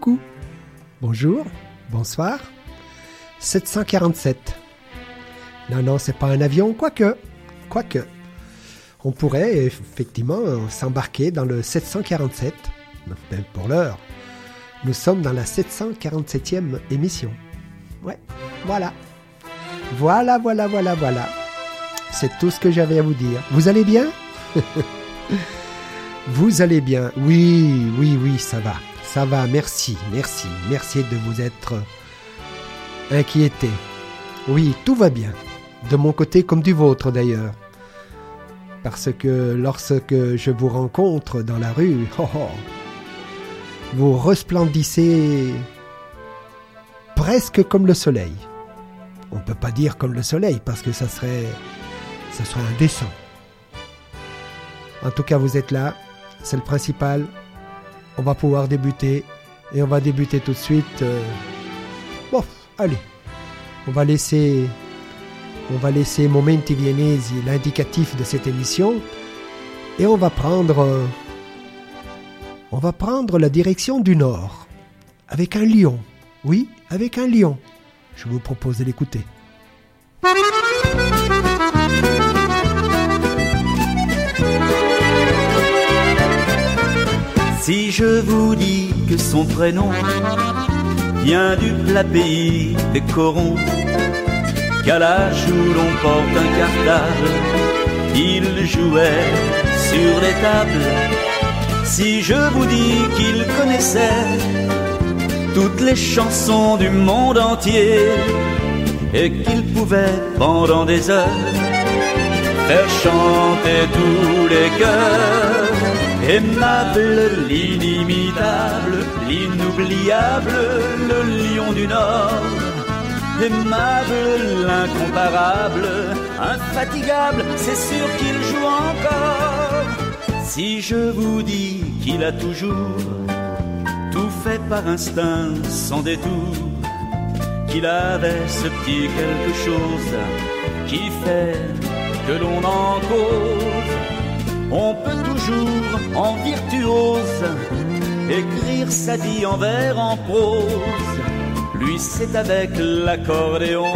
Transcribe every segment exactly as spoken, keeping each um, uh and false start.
coucou, bonjour, bonsoir. sept cent quarante-sept. Non, non, c'est pas un avion, quoique, quoique. On pourrait effectivement s'embarquer dans le sept cent quarante-sept, même pour l'heure. Nous sommes dans la sept cent quarante-septième émission. Ouais, voilà. Voilà, voilà, voilà, voilà. C'est tout ce que j'avais à vous dire. Vous allez bien ? Vous allez bien ? Oui, oui, oui, ça va. Ça va, merci, merci. Merci de vous être inquiété. Oui, tout va bien. De mon côté comme du vôtre d'ailleurs. Parce que lorsque je vous rencontre dans la rue, oh oh, vous resplendissez presque comme le soleil. On ne peut pas dire comme le soleil parce que ça serait, ça serait indécent. En tout cas, vous êtes là, c'est le principal. On va pouvoir débuter et on va débuter tout de suite. Euh... Bon, allez, on va laisser... On va laisser Momenti Viennesi, l'indicatif de cette émission, et on va prendre, euh, on va prendre la direction du nord, avec un lion. Oui, avec un lion. Je vous propose de l'écouter. Si je vous dis que son prénom vient du plat pays des corons, qu'à l'âge où l'on porte un cartable, il jouait sur les tables. Si je vous dis qu'il connaissait toutes les chansons du monde entier et qu'il pouvait pendant des heures faire chanter tous les cœurs, aimable, l'inimitable, l'inoubliable, le lion du Nord, aimable, l'incomparable, infatigable, c'est sûr qu'il joue encore. Si je vous dis qu'il a toujours tout fait par instinct, sans détour, qu'il avait ce petit quelque chose qui fait que l'on en cause, on peut toujours en virtuose écrire sa vie en vers, en prose. Lui, c'est avec l'accordéon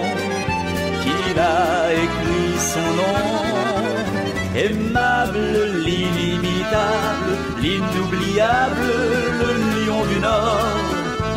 qu'il a écrit son nom. Aimable, l'inimitable, l'inoubliable, le lion du Nord.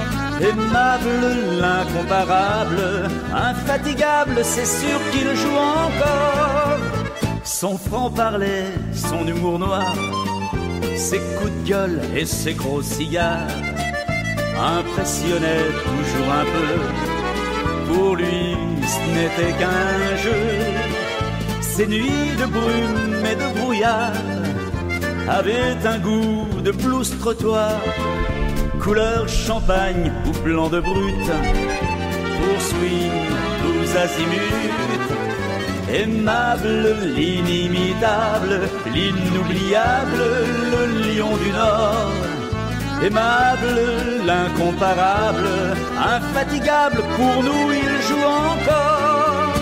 Aimable, l'incomparable, infatigable, c'est sûr qu'il joue encore. Son franc-parler, son humour noir, ses coups de gueule et ses gros cigares impressionnait toujours un peu. Pour lui, ce n'était qu'un jeu. Ces nuits de brume et de brouillard avaient un goût de blouse trottoir, couleur champagne ou blanc de brut, pour swing tous azimuts. Aimable, l'inimitable, l'inoubliable, le lion du Nord. Aimable, l'incomparable, infatigable, pour nous il joue encore.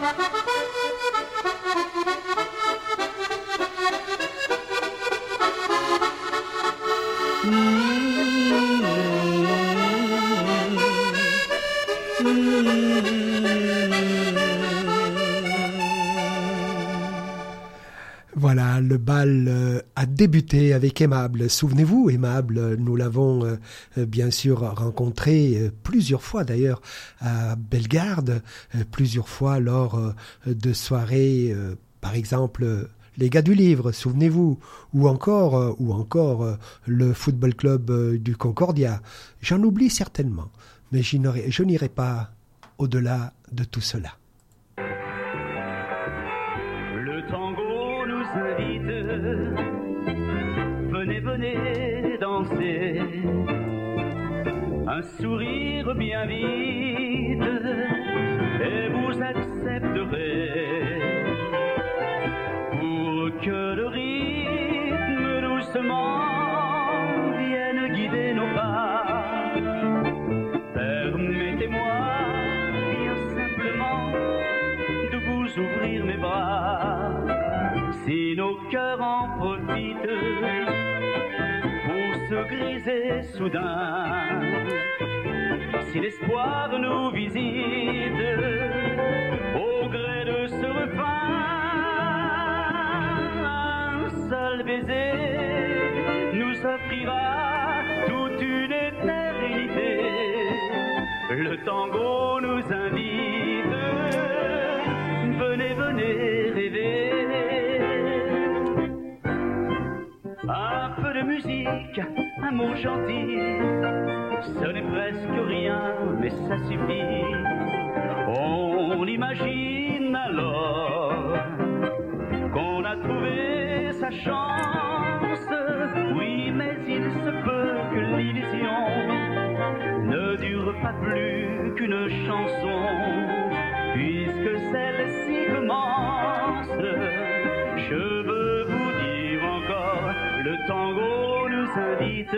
Voilà, le bal euh, a débuté avec Aimable. Souvenez-vous, Aimable, nous l'avons euh, bien sûr rencontré euh, plusieurs fois d'ailleurs à Bellegarde, euh, plusieurs fois lors euh, de soirées, euh, par exemple euh, les gars du livre, souvenez-vous, ou encore, euh, ou encore euh, le football club euh, du Concordia. J'en oublie certainement, mais je n'irai pas au-delà de tout cela. Venez, venez danser, un sourire bien vide et vous accepterez, pour que le rythme doucement vienne guider nos pas. Permettez-moi bien simplement de vous ouvrir mes bras. Si nos cœurs en profitent pour se se griser soudain. Si l'espoir nous visite au gré de ce refrain, un seul baiser nous offrira toute une éternité. Le tango nous invite, venez, venez rêver. Un peu de musique, un mot gentil, ce n'est presque rien, mais ça suffit. On imagine alors qu'on a trouvé sa chance. Oui, mais il se peut que l'illusion ne dure pas plus qu'une chanson, puisque celle-ci commence. Je veux vous dire encore, le tango nous invite.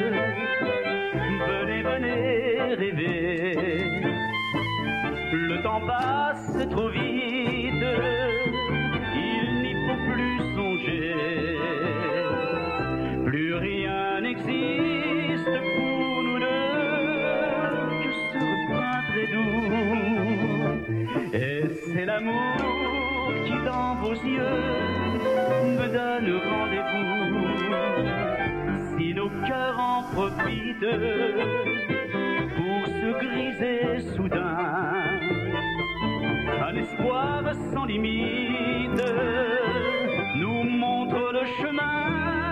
Venez, venez rêver. Le temps passe trop vite, il n'y faut plus songer. Plus rien n'existe pour nous deux que ce refrain très doux. Et c'est l'amour qui dans vos yeux me donne rendez-vous. Si nos cœurs en profitent pour se griser soudain, un espoir sans limite nous montre le chemin.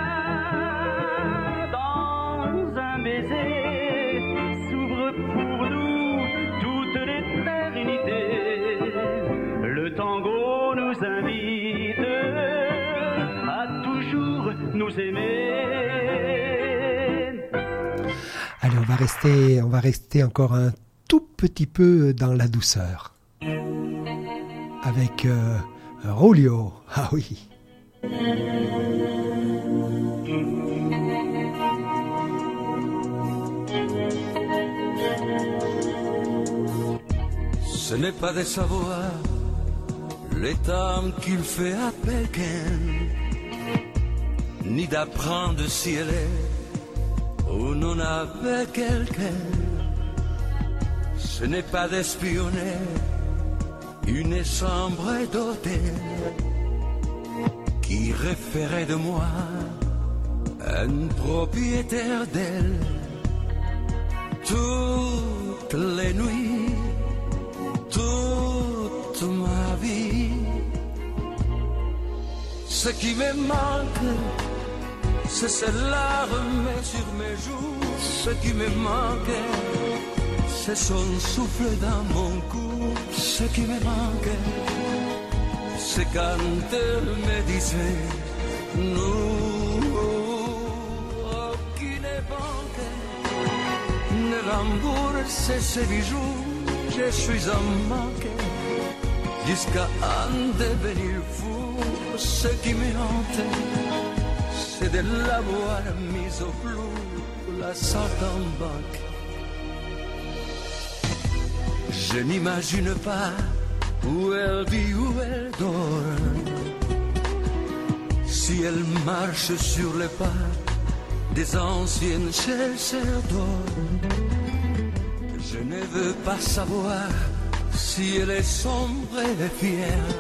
Dans un baiser s'ouvre pour nous toute l'éternité. Le tango nous invite à toujours nous aimer. Allez, on va rester, on va rester encore un tout petit peu dans la douceur. Avec euh, Rolio, ah oui. Ce n'est pas de savoir le temps qu'il fait à Pékin, ni d'apprendre si elle est ou non avec quelqu'un. Ce n'est pas d'espionner une chambre d'hôtel qui référait de moi un propriétaire d'elle. Toutes les nuits, toute ma vie, ce qui me manque, c'est cette larme sur mes joues. Ce qui me manque, c'est son souffle dans mon cou. Ce qui me manque, c'est quand elle me disait nous, aucune banque ne rembourse ses bijoux. Je suis en manque jusqu'à en devenir fou. Ce qui me hante, c'est de l'avoir mise au clou, la sorte en banque. Je n'imagine pas où elle vit, où elle dort, si elle marche sur les pas des anciennes chercheurs d'or. Je ne veux pas savoir si elle est sombre et fière,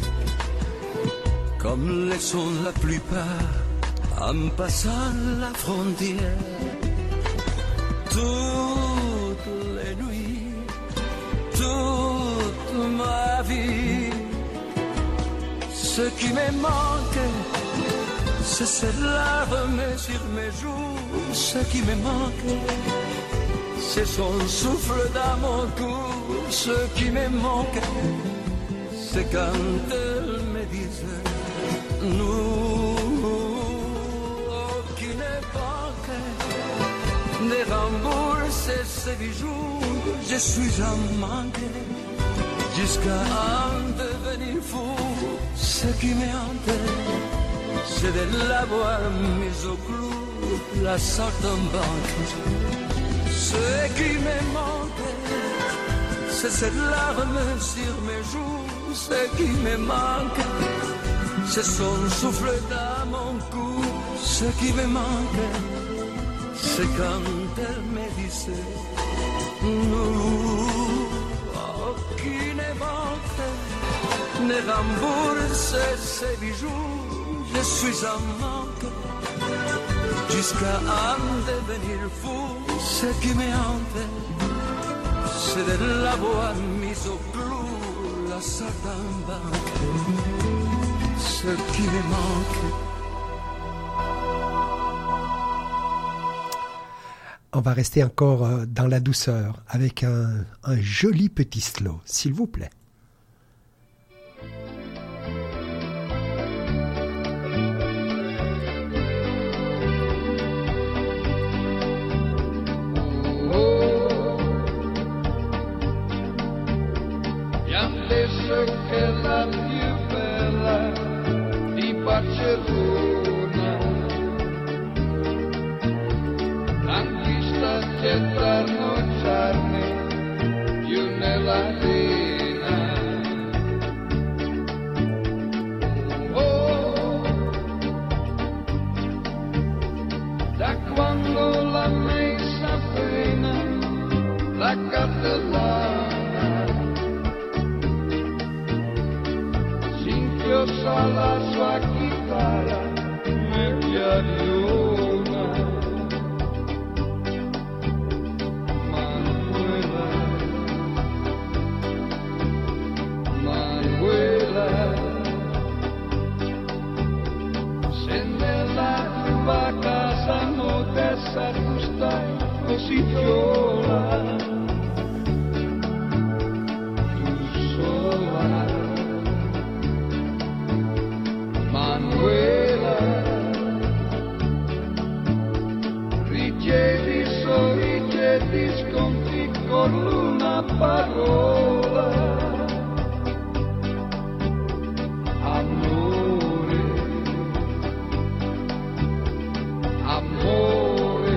comme le sont la plupart en passant la frontière. Toutes les nuits, toute ma vie, ce qui me manque, c'est cette larme sur mes joues. Ce qui me manque, c'est son souffle dans mon cou. Ce qui me manque, c'est quand elle me disait nous, aucune banque ne rembourse ses bijoux. Je suis en manque jusqu'à en devenir fou. Ce qui me hante, c'est de l'avoir mise au clou, la sorte en banque. Ce qui me manque, c'est cette larme sur mes joues. Ce qui me manque, c'est son souffle dans mon cou. Ce qui me manque, c'est quand elle me disait nous, oh, qui ne manque, ne rembourse ses bijoux, je suis en manque, jusqu'à en devenir fou. Ce qui me hante, c'est de l'avoir mise au clou, la saltimbanque, ce qui me manque. On va rester encore dans la douceur avec un, un joli petit slow, s'il vous plaît. Che la più bella di Barcellona, l'anchista c'è trasnocciarne più nell'arena. Oh, da quando l'ha messa appena la cartellana sa la sua chitarra me piaciona. Manuela, Manuela, se nella tua casa non te stai così viola, tu sola. Manuela, ricevi sorrigeti sconti con una parola. Amore, amore,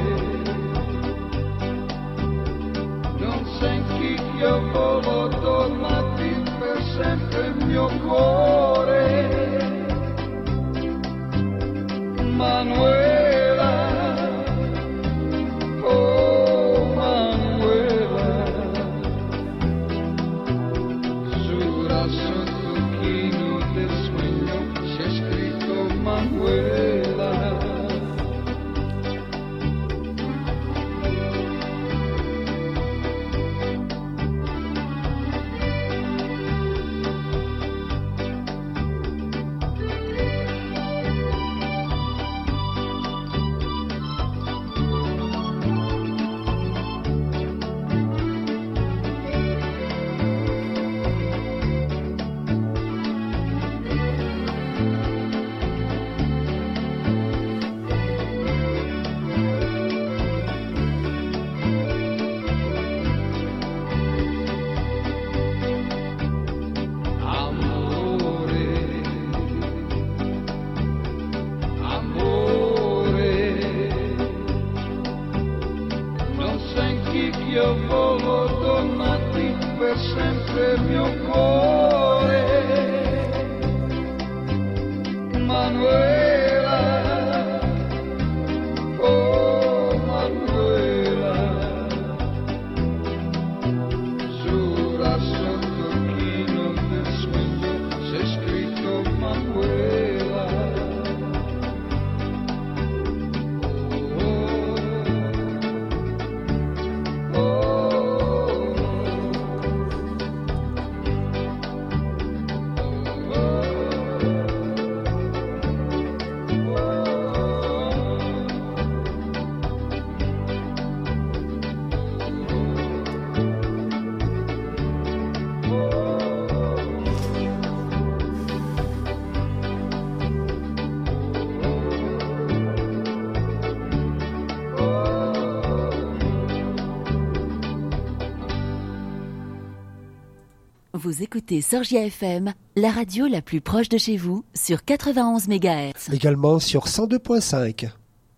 non senti che io volo tornati per sempre il mio cuore. Manuela, oh Manuela, su raso tocchino del sogno c'è scritto Manuela. Vous écoutez Sorgia F M, la radio la plus proche de chez vous, sur quatre-vingt-onze mégahertz. Également sur cent deux virgule cinq.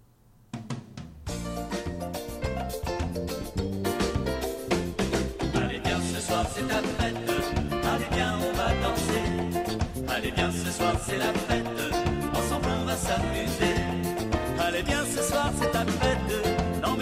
Allez bien, ce soir c'est la fête. Allez bien, on va danser. Allez bien, ce soir c'est la fête. Ensemble on va s'amuser. Allez bien, ce soir c'est la fête. Non,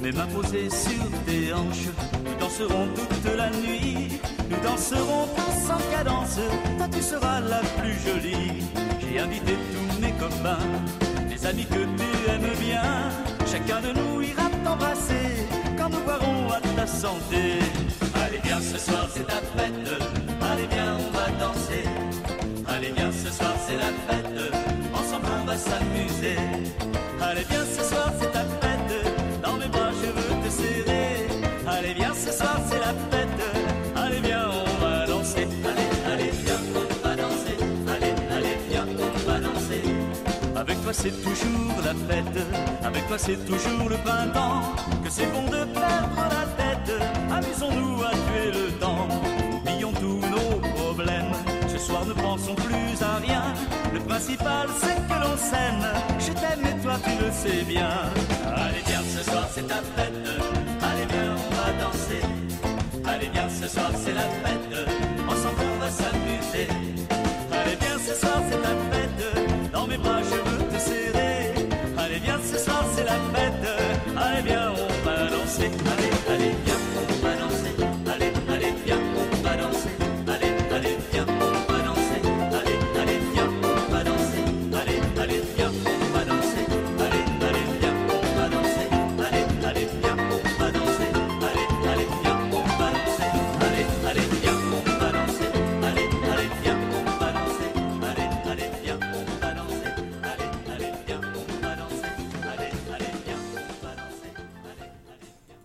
mes mains posées sur tes hanches. Nous danserons toute la nuit, nous danserons tous en cadence. Toi tu seras la plus jolie. J'ai invité tous mes copains, les amis que tu aimes bien. Chacun de nous ira t'embrasser quand nous boirons à ta santé. Allez viens, ce soir c'est ta fête. Allez viens, on va danser. Allez viens, ce soir c'est la fête. Ensemble on va s'amuser. Allez viens, ce soir c'est ta fête. Dans mes bras je veux te serrer. Allez viens, ce soir c'est la fête. Allez viens, on va danser. Allez, allez viens, on va danser. Allez, allez viens, on va danser. Avec toi c'est toujours la fête. Avec toi c'est toujours le printemps. Que c'est bon de perdre la tête. Amusons-nous à tuer le temps. Oublions tous nos problèmes. Ce soir ne pensons plus à rien. Le principal c'est que l'on s'aime. Je t'aime et toi tu le sais bien. Allez viens, ce soir c'est ta fête. Allez viens, on va danser. Allez viens, ce soir c'est la fête. Ensemble on va s'amuser. Allez viens, ce soir c'est ta fête. Dans mes bras je veux te serrer. Allez viens, ce soir c'est la fête. Allez viens, on va danser. Allez, allez viens, on va danser. Allez, allez viens, on va danser. Allez, allez viens, on va danser. Allez, allez viens, on va danser. Allez, allez viens, on va danser. Allez, allez viens, on va danser. Allez, allez viens, on va danser. Allez, allez viens, on va danser. Allez, allez viens, on va danser. Allez, allez viens, on va danser. Allez, allez viens, on va danser. Allez, allez viens, on va danser. Allez, allez viens, on va danser. Allez, allez viens.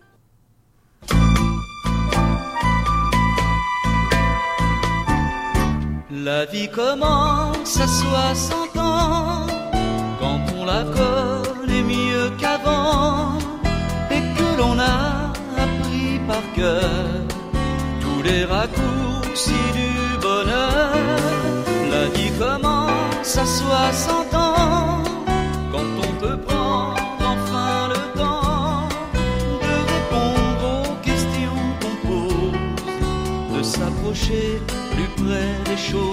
La vie commence à soixante ans, quand on la connaît mieux qu'avant, et que l'on a appris par cœur tous les raccourcis du bonheur. La vie commence à soixante ans, quand on peut prendre enfin le temps de répondre aux questions qu'on pose, de s'approcher plus près des choses.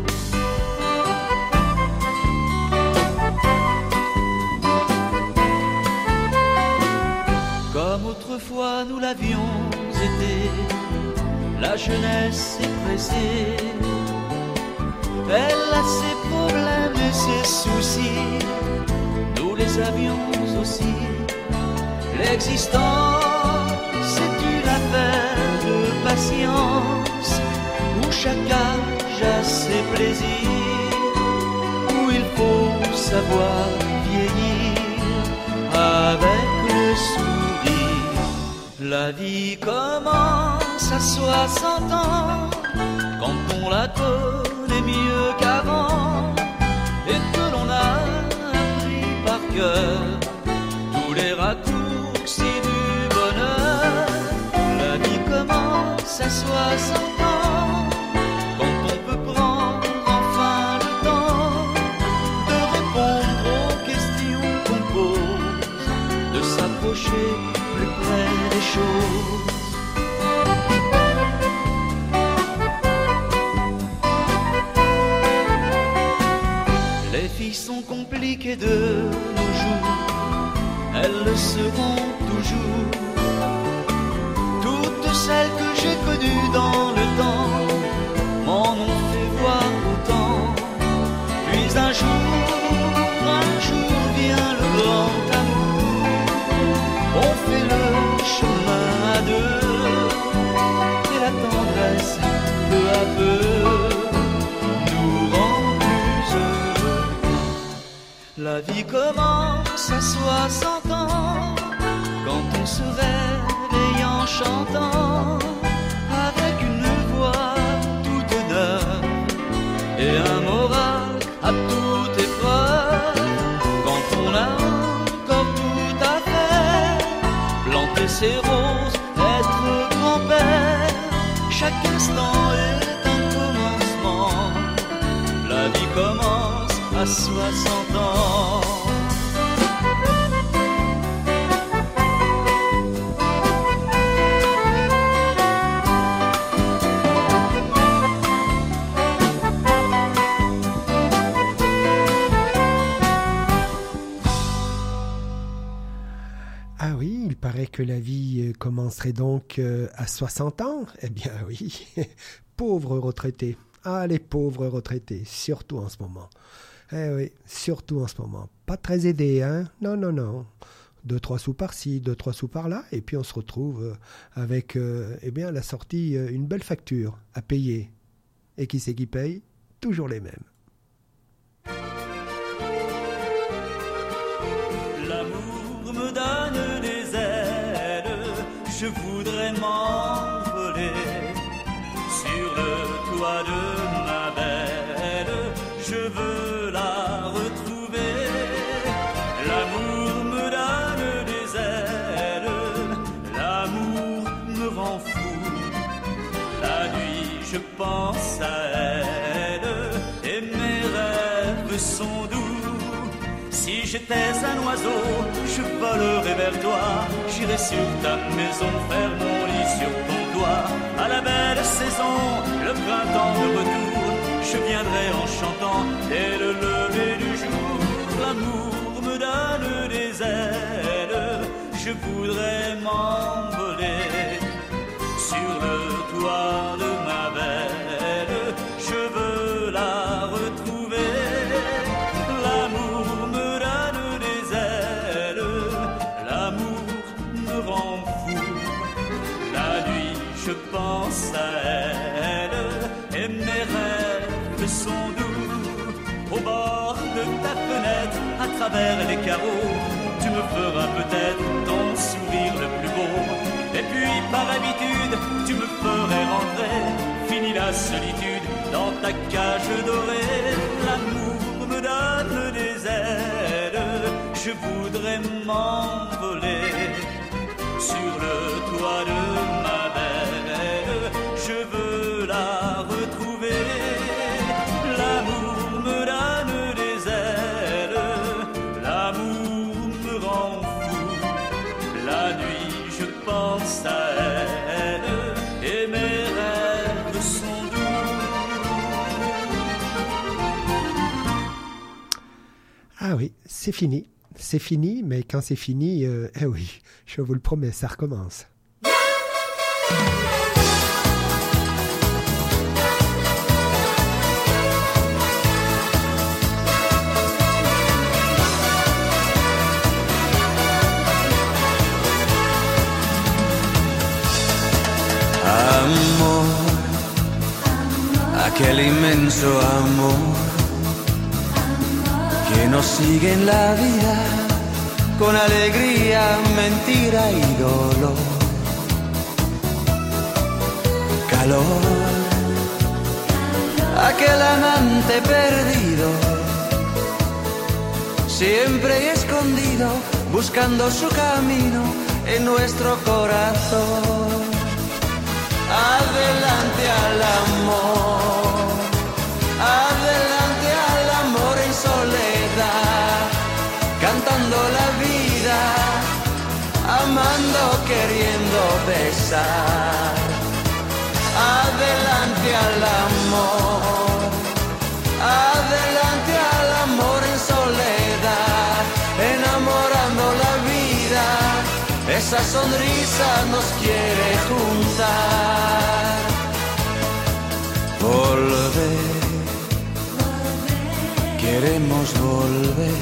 Comme autrefois nous l'avions été, la jeunesse est pressée. Elle a ses problèmes et ses soucis, nous les avions aussi. L'existence c'est une affaire de patience, où chaque âge a ses plaisirs, où il faut savoir vieillir avec le sourire. La vie commence à soixante ans, quand on la connaît mieux qu'avant, et que l'on a appris par cœur tous les raccourcis du bonheur. La vie commence à soixante ans, quand on peut prendre enfin le temps de répondre aux questions qu'on pose, de s'approcher plus près des choses. Les filles sont compliquées de nos jours, elles le seront toujours. Toutes celles que j'ai connues dans le temps m'en ont fait voir autant. Puis un jour, un jour vient le grand amour. On fait le chemin à deux, et la tendresse, peu à peu, nous rend plus heureux. La vie commence à soixante ans, quand on se réveille en chantant, avec une voix toute neuve et un moral à toute épreuve. Quand on a encore tout à faire, planter ses roses, être grand-père, chaque instant est un commencement. La vie commence à soixante ans. Ah oui, oui, il paraît que la vie commencerait donc à soixante ans. Eh bien oui, pauvres retraités. Ah, les pauvres retraités, surtout en ce moment. Eh oui, surtout en ce moment. Pas très aidés, hein? Non, non, non. Deux, trois sous par-ci, deux, trois sous par-là, et puis on se retrouve avec, euh, eh bien, la sortie, une belle facture à payer. Et qui c'est qui paye? Toujours les mêmes. L'amour me donne des ailes, je voudrais m'envoler sur le toit de ma belle, je veux la retrouver. L'amour me donne des ailes, l'amour me rend fou. La nuit je pense à elle et mes rêves sont doux. Si j'étais un oiseau, je volerais vers toi. J'irais sur ta maison, faire mon lit sur ton toit. À la belle saison, le printemps de retour, je viendrai en chantant dès le lever du jour. L'amour me donne des ailes, je voudrais m'envoler sur le toit de ma belle. Je veux la retrouver. L'amour me donne des ailes, l'amour me rend fou. La nuit je pense à elle et mes rêves sont doux. Au bord de ta fenêtre, à travers les carreaux, tu me feras peut-être ton sourire le plus beau. Et puis par habitude, tu me ferais rentrer. Fini la solitude dans ta cage dorée. L'amour me donne des ailes, je voudrais m'envoler sur le toit de ma belle. Je veux la retrouver. L'amour me donne des ailes, l'amour me rend fou. La nuit je pense à elle et mes rêves sont doux. Ah oui, c'est fini. C'est fini, mais quand c'est fini, euh, eh oui, je vous le promets, ça recommence. Amor, aquel inmenso amor que nos sigue en la vida con alegría, mentira y dolor. Calor, aquel amante perdido, siempre y escondido, buscando su camino en nuestro corazón. Adelante al amor, adelante al amor en soledad, cantando la vida, amando, queriendo besar. Adelante al amor, adelante al amor en soledad, enamorando la vida, esa sonrisa nos quiere juntar. Volver, queremos volver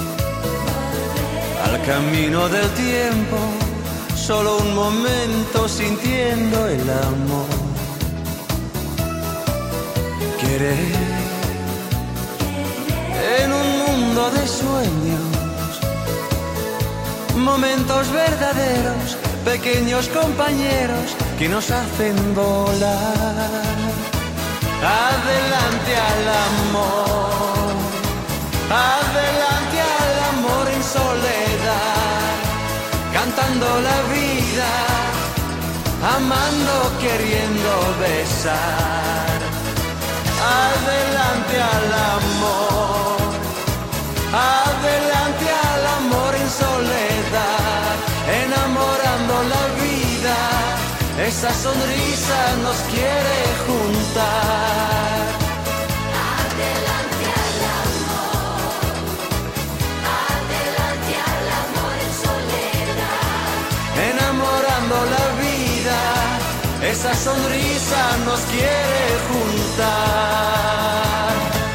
al camino del tiempo, solo un momento sintiendo el amor. Querer en un mundo de sueños, momentos verdaderos, pequeños compañeros que nos hacen volar. Adelante al amor, adelante al amor en soledad, cantando la vida, amando, queriendo besar. Adelante al amor, adelante al amor en soledad, enamorando la vida, esa sonrisa nos quiere juntar. Adelante al amor, adelante al amor en soledad, esa sonrisa nos quiere juntar.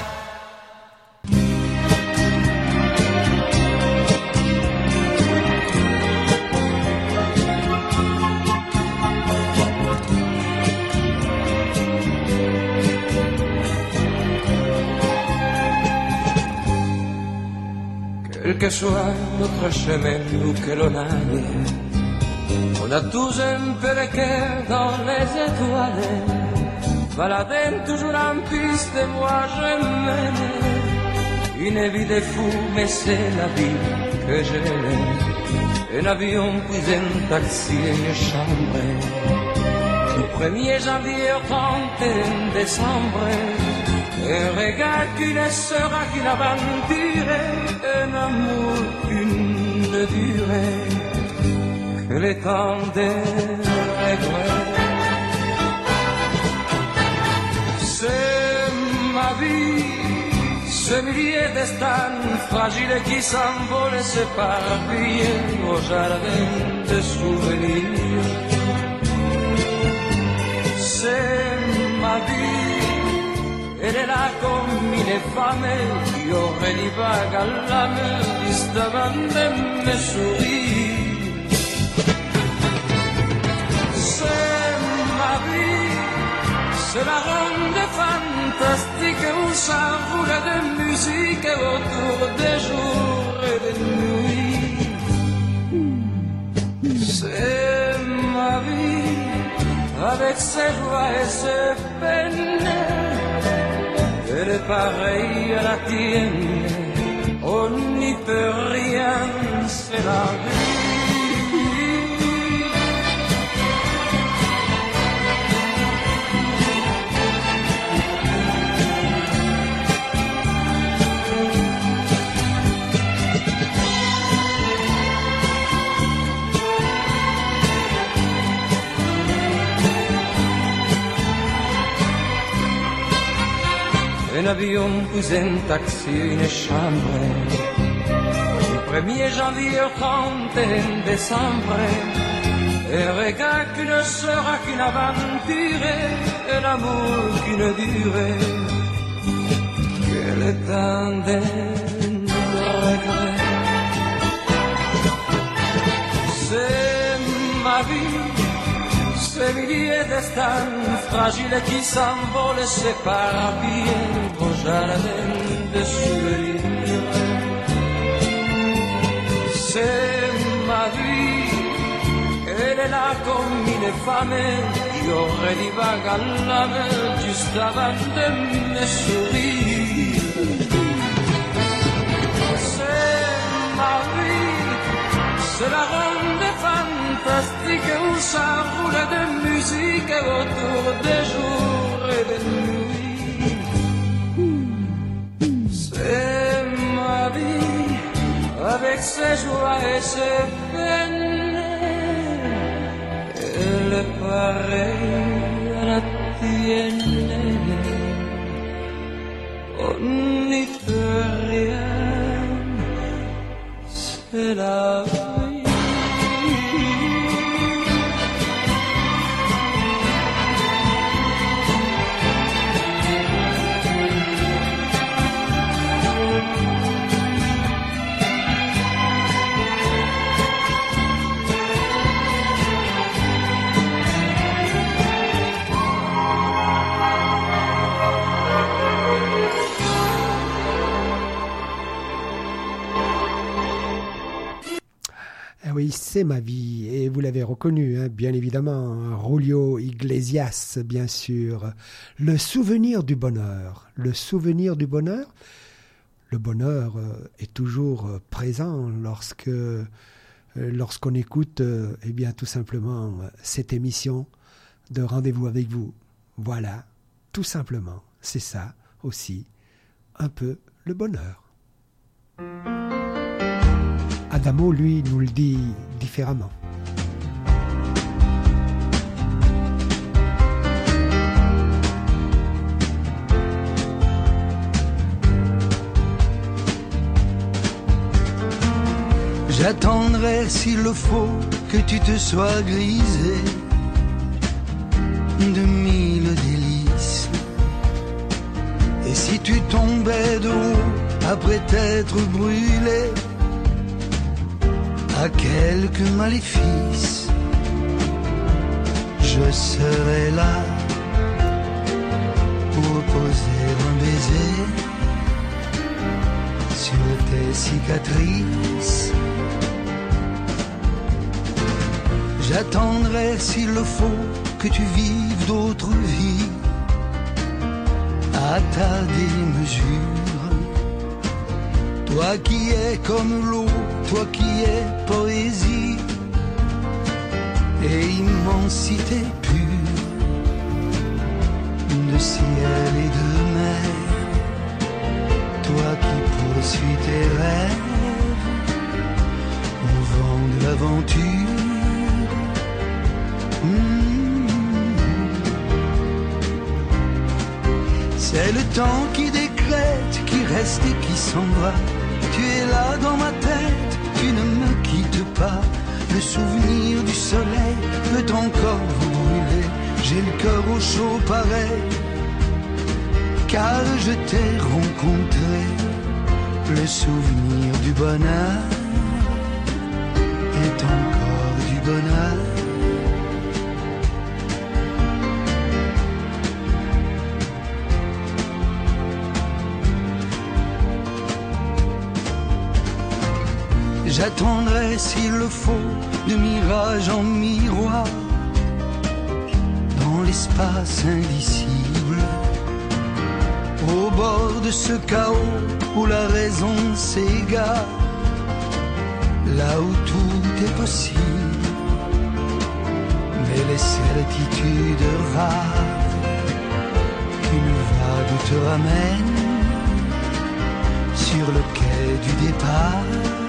Quel que soit notre chemin ou que l'on aille, on a tous un peu le cœur dans les étoiles. Baladant toujours en piste, moi je mène une vie de fou, mais c'est la vie que je l'aime. Un avion, puis un taxi, une chambre. Du premier janvier au trente et un décembre, un regard qui ne sera qu'une aventure, un amour qu'une durée, que le temps des regrets. C'est ma vie, ce millier destins fragiles qui s'envolent et s'éparpillent au jardin de souvenirs. C'est ma vie, elle est là comme une femme qui aurait les vagues à l'âme juste avant de me sourire. C'est ma vie, c'est la ronde fantastique où ça roule de musique autour des jours et des nuits. C'est ma vie, avec ses joies et ses peines, elle est pareille à la tienne, on n'y peut rien, c'est la vie. Un avion, puis un taxi, une chambre. Du premier janvier au trente et un décembre, un regard qui ne sera qu'une aventure, un amour qu'une durée, que le temps des regrets. C'est ma vie, ces milliers destins fragiles qui s'envolent et s'éparpillent au jardin de souvenirs. C'est ma vie, elle est là comme une femme qui aurait des vagues à l'âme juste avant de me sourire. C'est ma vie, c'est la ronde fantastique où ça roule de musique autour des jours et des nuits. C'est ma vie, avec ses joies et ses peines, elle est pareille à la tienne. On n'y peut rien, c'est la vie. Oui, c'est ma vie, et vous l'avez reconnu, hein, bien évidemment, Julio Iglesias, bien sûr. Le souvenir du bonheur, le souvenir du bonheur, le bonheur est toujours présent lorsque, lorsqu'on écoute, eh bien, tout simplement, cette émission de Rendez-vous avec vous. Voilà, tout simplement, c'est ça aussi, un peu le bonheur. Adamo, lui, nous le dit différemment. J'attendrai s'il le faut que tu te sois grisé de mille délices. Et si tu tombais de haut après t'être brûlé à quelque maléfice, je serai là pour poser un baiser sur tes cicatrices. J'attendrai s'il le faut que tu vives d'autres vies à ta démesure. Toi qui es comme l'eau, toi qui es poésie et immensité pure de ciel et de mer. Toi qui poursuis tes rêves au vent de l'aventure. Mmh. C'est le temps qui décrète, qui reste et qui s'en va. Tu es là dans ma tête, tu ne me quittes pas. Le souvenir du soleil peut encore vous brûler. J'ai le cœur au chaud pareil, car je t'ai rencontré. Le souvenir du bonheur est encore du bonheur. J'attendrai s'il le faut de mirage en miroir dans l'espace indicible, au bord de ce chaos où la raison s'égare, là où tout est possible, mais les certitudes rares qu'une vague te ramène sur le quai du départ.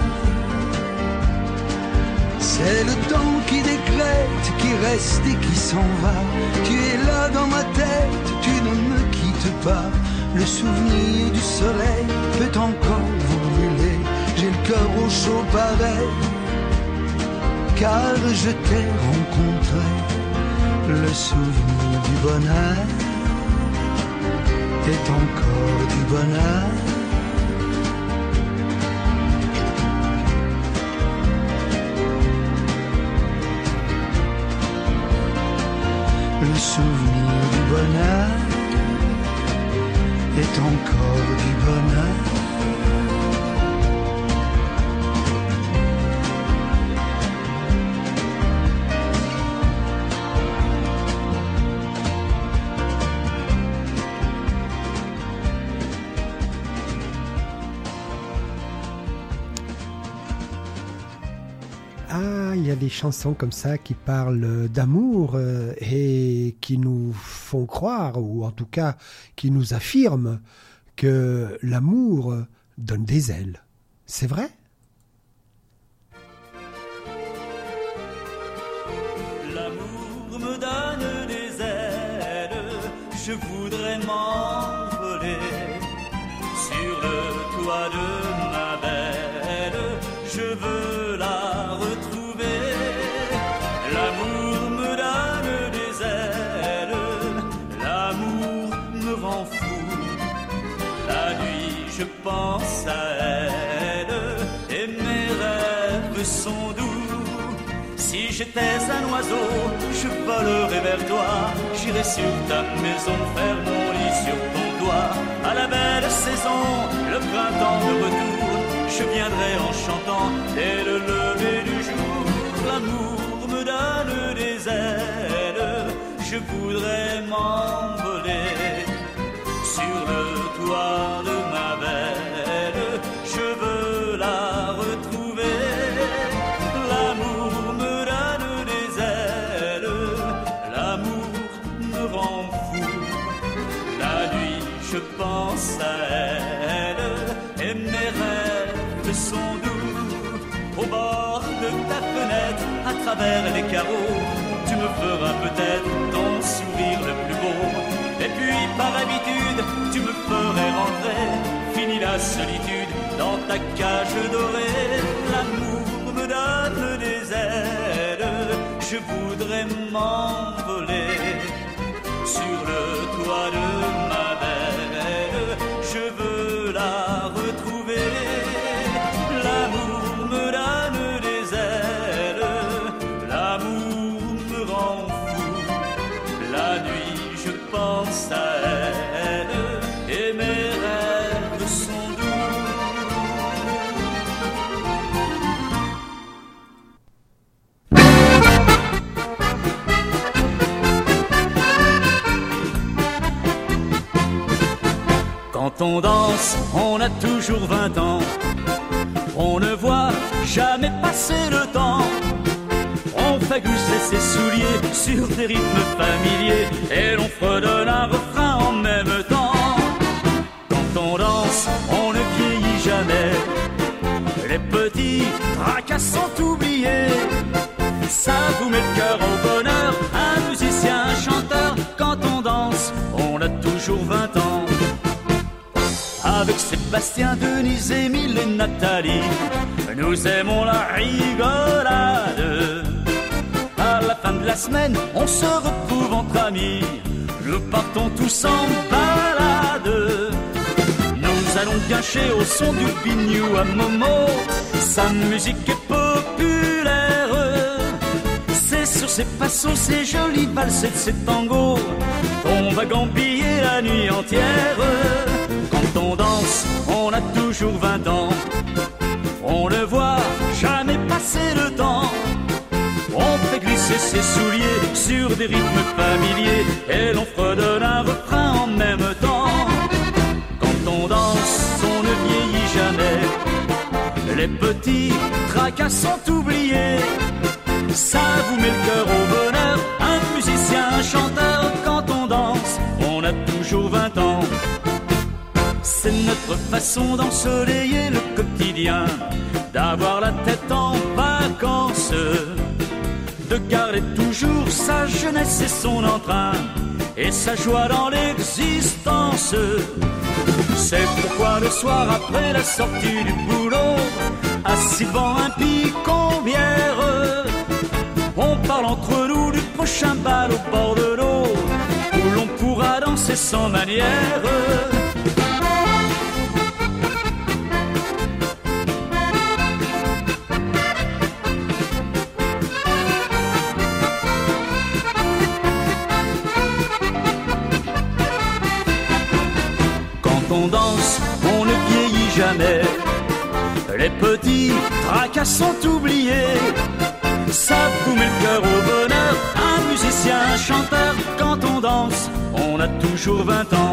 C'est le temps qui décrète, qui reste et qui s'en va. Tu es là dans ma tête, tu ne me quittes pas. Le souvenir du soleil peut encore vous brûler. J'ai le cœur au chaud pareil, car je t'ai rencontré. Le souvenir du bonheur est encore du bonheur. Le souvenir du bonheur est encore du bonheur. Ah, il y a des chansons comme ça qui parlent d'amour euh, et qui nous font croire, ou en tout cas qui nous affirment que l'amour donne des ailes. C'est vrai ? L'amour me donne des ailes, je voudrais m'envoler sur le toit de ma belle, je veux la retrouver. L'amour me donne des ailes, l'amour me rend fou. La nuit je pense à elle et mes rêves sont doux. Si j'étais un oiseau, je volerais vers toi. J'irais sur ta maison, faire mon lit sur ton toit. À la belle saison, le printemps de retour, je viendrai en chantant dès le lever du jour. L'amour me donne des ailes, je voudrais m'envoler sur le toit de ma belle. Je veux la retrouver. L'amour me donne des ailes, l'amour me rend fou. La nuit je pense à elle et mes rêves sont doux. Au bord de ta fenêtre, à travers les carreaux, tu me feras peut-être ton sourire le plus beau. Et puis par habitude, tu me ferais rentrer. Fini la solitude dans ta cage dorée. L'amour me donne des ailes, je voudrais m'envoler on danse, on a toujours vingt ans. On ne voit jamais passer le temps. On fait glisser ses souliers sur des rythmes familiers et l'on fredonne un refrain en même temps. Quand on danse, on ne vieillit jamais. Les petits tracas sont oubliés. Ça vous met le cœur au bonheur. Un musicien, un chanteur. Quand on danse, on a toujours vingt ans. Avec Sébastien, Denise, Émile et Nathalie, nous aimons la rigolade. À la fin de la semaine, on se retrouve entre amis. Nous partons tous en balade. Nous allons guincher au son du biniou à Momo. Sa musique est populaire. C'est sur ses passos, ses jolies valses et ses tangos qu'on va gambiller la nuit entière. Quand on danse, on a toujours vingt ans. On ne voit jamais passer le temps. On fait glisser ses souliers sur des rythmes familiers et l'on fredonne un refrain en même temps. Quand on danse, on ne vieillit jamais. Les petits tracas sont oubliés. Ça vous met le cœur au bonheur. Un musicien, un chanteur. Quand on danse, on a toujours vingt ans. C'est notre façon d'ensoleiller le quotidien, d'avoir la tête en vacances, de garder toujours sa jeunesse et son entrain, et sa joie dans l'existence. C'est pourquoi le soir après la sortie du boulot, assis devant un picon bière, on parle entre nous du prochain bal au bord de l'eau, où l'on pourra danser sans manière. On danse, on ne vieillit jamais. Les petits tracas sont oubliés. Ça vous met le cœur au bonheur. Un musicien, un chanteur. Quand on danse, on a toujours vingt ans.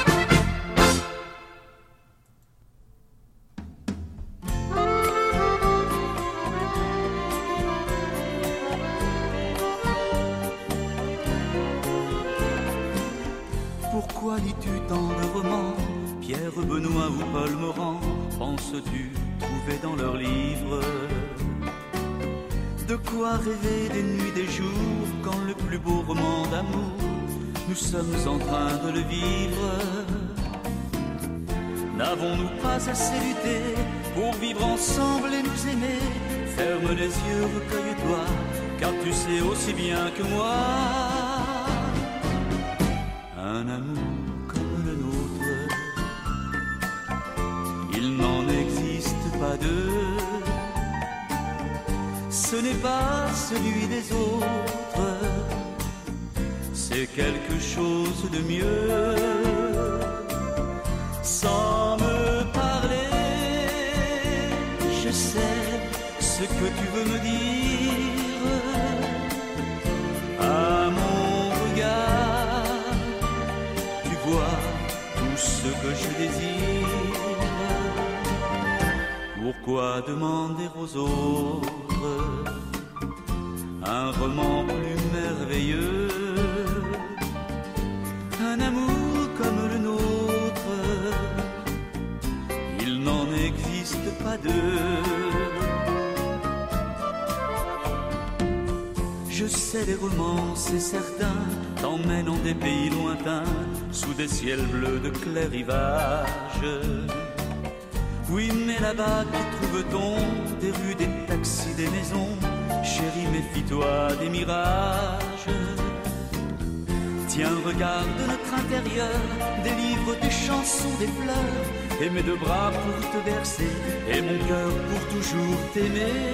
Pourquoi lis-tu tant de romans? Pierre Benoît ou Paul Morand, penses-tu trouver dans leurs livres? De quoi rêver des nuits, des jours, quand le plus beau roman d'amour, nous sommes en train de le vivre? N'avons-nous pas assez lutté pour vivre ensemble et nous aimer? Ferme les yeux, recueille-toi, car tu sais aussi bien que moi, un amour comme le nôtre, il n'en existe pas deux. Ce n'est pas celui des autres, c'est quelque chose de mieux. Sans me parler, je sais ce que tu veux me dire. À mon regard, tu vois tout ce que je désire. Pourquoi demander aux autres un roman plus merveilleux, un amour comme le nôtre, il n'en existe pas deux. Je sais, les romans, c'est certain, t'emmènent en des pays lointains, sous des ciels bleus de clairs rivages. Oui, mais là-bas, que trouve-t-on? Des rues, des taxis, des maisons. Chérie, méfie-toi des mirages. Tiens, regarde notre intérieur, des livres, des chansons, des fleurs, et mes deux bras pour te bercer, et mon cœur pour toujours t'aimer.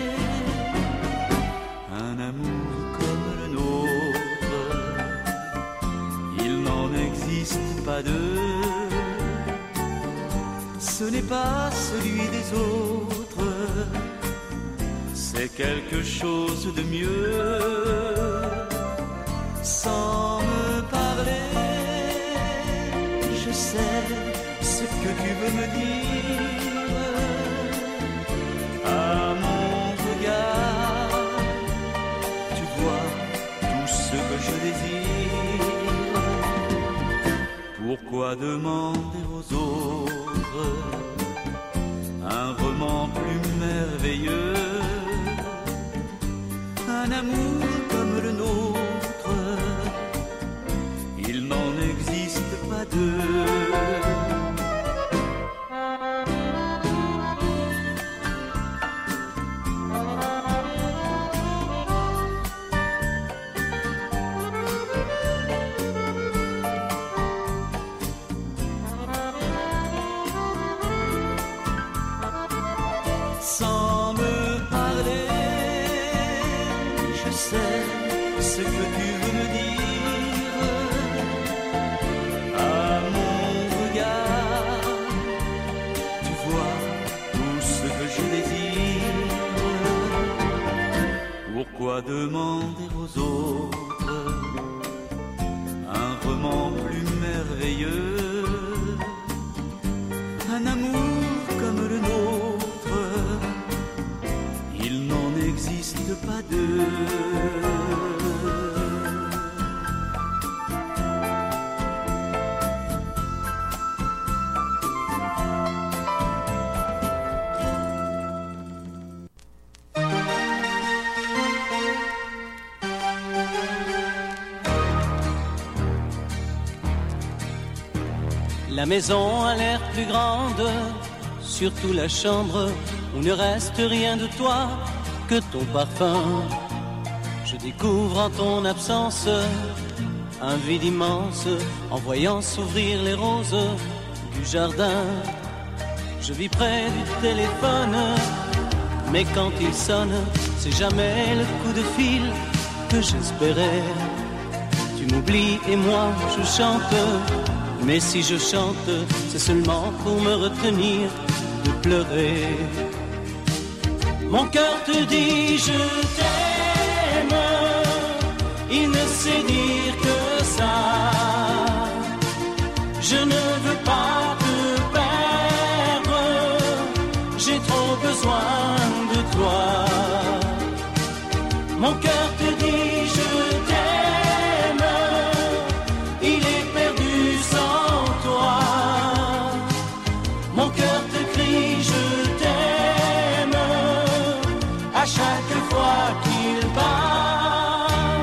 Un amour comme le nôtre, il n'en existe pas deux. Ce n'est pas celui des autres, c'est quelque chose de mieux. Sans me parler, je sais ce veux me dire à mon regard. Tu vois tout ce que je désire. Pourquoi demander aux autres un roman plus merveilleux, un amour comme le nôtre? Il n'en existe pas deux. Sans me parler, je sais ce que tu veux me dire. À mon regard, tu vois tout ce que je désire. Pourquoi demander aux autres un roman plus merveilleux, un amour comme le nôtre? Il n'en existe pas deux. La maison a l'air plus grande, surtout la chambre où ne reste rien de toi que ton parfum. Je découvre en ton absence un vide immense en voyant s'ouvrir les roses du jardin. Je vis près du téléphone, mais quand il sonne, c'est jamais le coup de fil que j'espérais. Tu m'oublies et moi je chante, mais si je chante, c'est seulement pour me retenir de pleurer. Mon cœur te dit je t'aime, il ne sait dire que ça. Je ne veux pas te perdre, j'ai trop besoin de toi. Mon cœur te dit je t'aime, il est perdu sans toi. Mon cœur te crie je t'aime à chaque fois qu'il bat.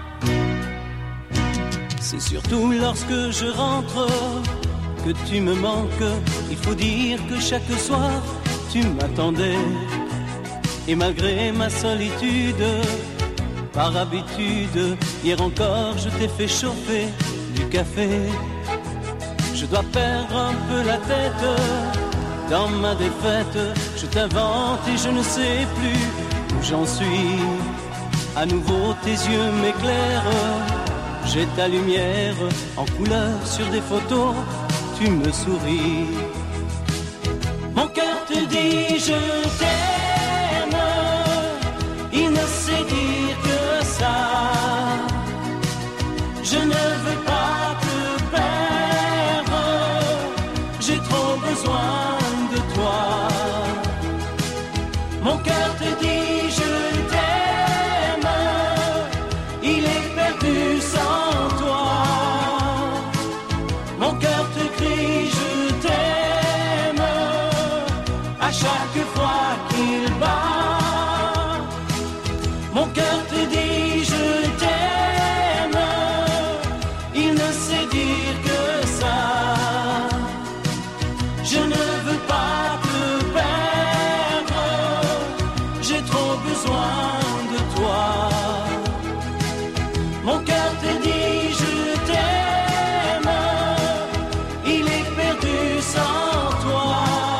C'est surtout lorsque je rentre que tu me manques. Il faut dire que chaque soir tu m'attendais. Et malgré ma solitude, par habitude, hier encore je t'ai fait chauffer du café. Je dois perdre un peu la tête dans ma défaite. Je t'invente et je ne sais plus où j'en suis. À nouveau tes yeux m'éclairent, j'ai ta lumière en couleur sur des photos, tu me souris. Mon cœur te dit je t'aime, il ne sait dire que ça. Je ne veux pas te perdre, j'ai trop besoin de toi. Mon cœur te dit je t'aime, il est perdu sans toi. Mon cœur te crie je t'aime à chaque fois qu'il bat. Mon cœur te dit je t'aime, il ne sait dire que ça. Je ne veux pas te perdre, j'ai trop besoin de toi. Mon cœur te dit je t'aime, il est perdu sans toi.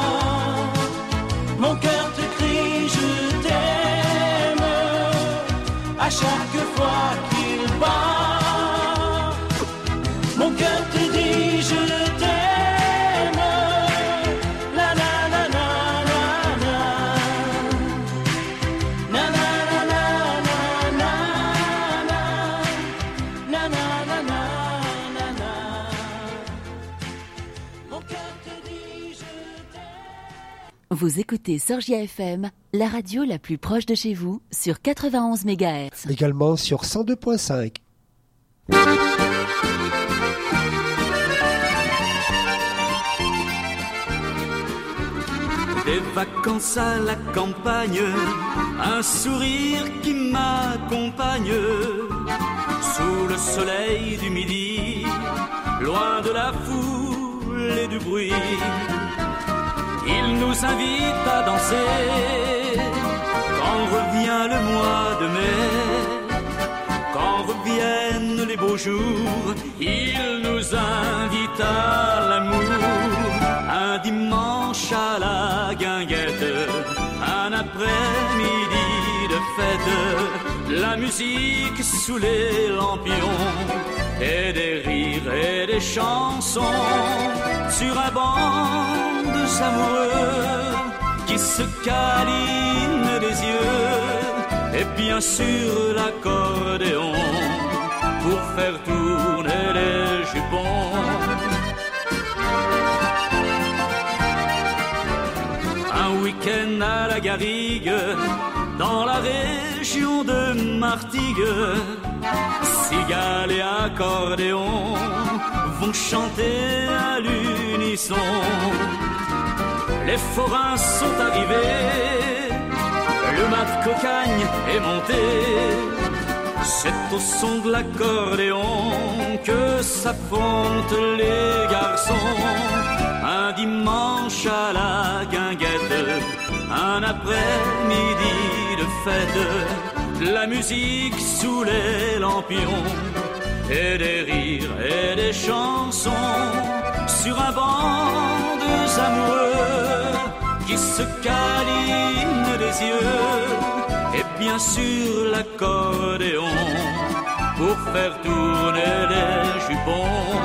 Mon cœur te crie je t'aime à chaque fois qu'il bat. Mon cœur te dit je t'aime, la la la la la la, na na na na na na, na na na na na na. Mon cœur te dit je Vous écoutez Sorgia F M, la radio la plus proche de chez vous, sur quatre-vingt-onze mégahertz. Également sur cent deux virgule cinq. Des vacances à la campagne, un sourire qui m'accompagne, sous le soleil du midi, loin de la foule et du bruit. Il nous invite à danser quand revient le mois de mai, quand reviennent les beaux jours. Il nous invite à l'amour, un dimanche à la guinguette, un après-midi de fête, la musique sous les lampions, et des rires et des chansons, sur un banc de amoureux qui se câlinent les yeux, et bien sûr l'accordéon pour faire tourner les jupons. Un week-end à la Garrigue, dans la région de Martigues, cigales et accordéon vont chanter à l'unisson. Les forains sont arrivés, le mat de cocagne est monté. C'est au son de l'accordéon que s'affrontent les garçons. Un dimanche à la guinguette, un après-midi de fête, la musique sous les lampions, et des rires et des chansons, sur un banc de amoureux qui se câlinent les yeux, et bien sûr l'accordéon pour faire tourner les jupons.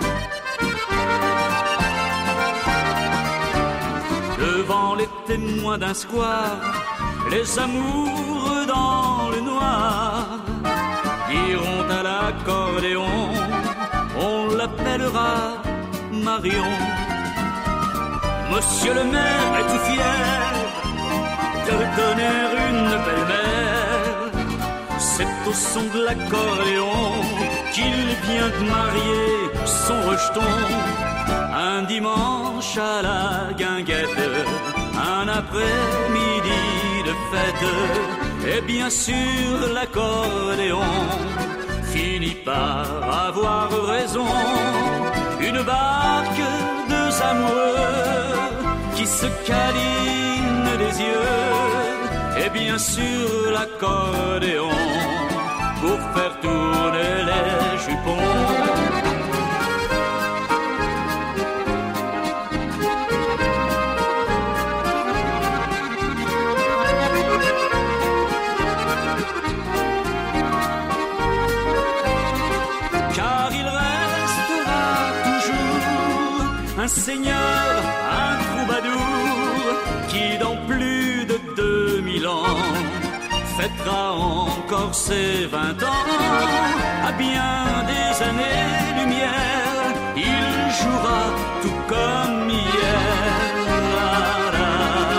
Devant les témoins d'un square, les amoureux dans le noir diront à l'accordéon, on l'appellera Marion. Monsieur le maire est tout fier de donner une belle-mère. C'est au son de l'accordéon qu'il vient de marier son rejeton. Un dimanche à la guinguette, un après-midi de fête, et bien sûr l'accordéon finit par avoir raison. Une barque de amoureux qui se câlinent les yeux, et bien sûr l'accordéon pour faire tourner les jupons. Un seigneur, un troubadour, qui dans plus de deux mille ans fêtera encore ses vingt ans. À bien des années-lumière, il jouera tout comme hier. La, la,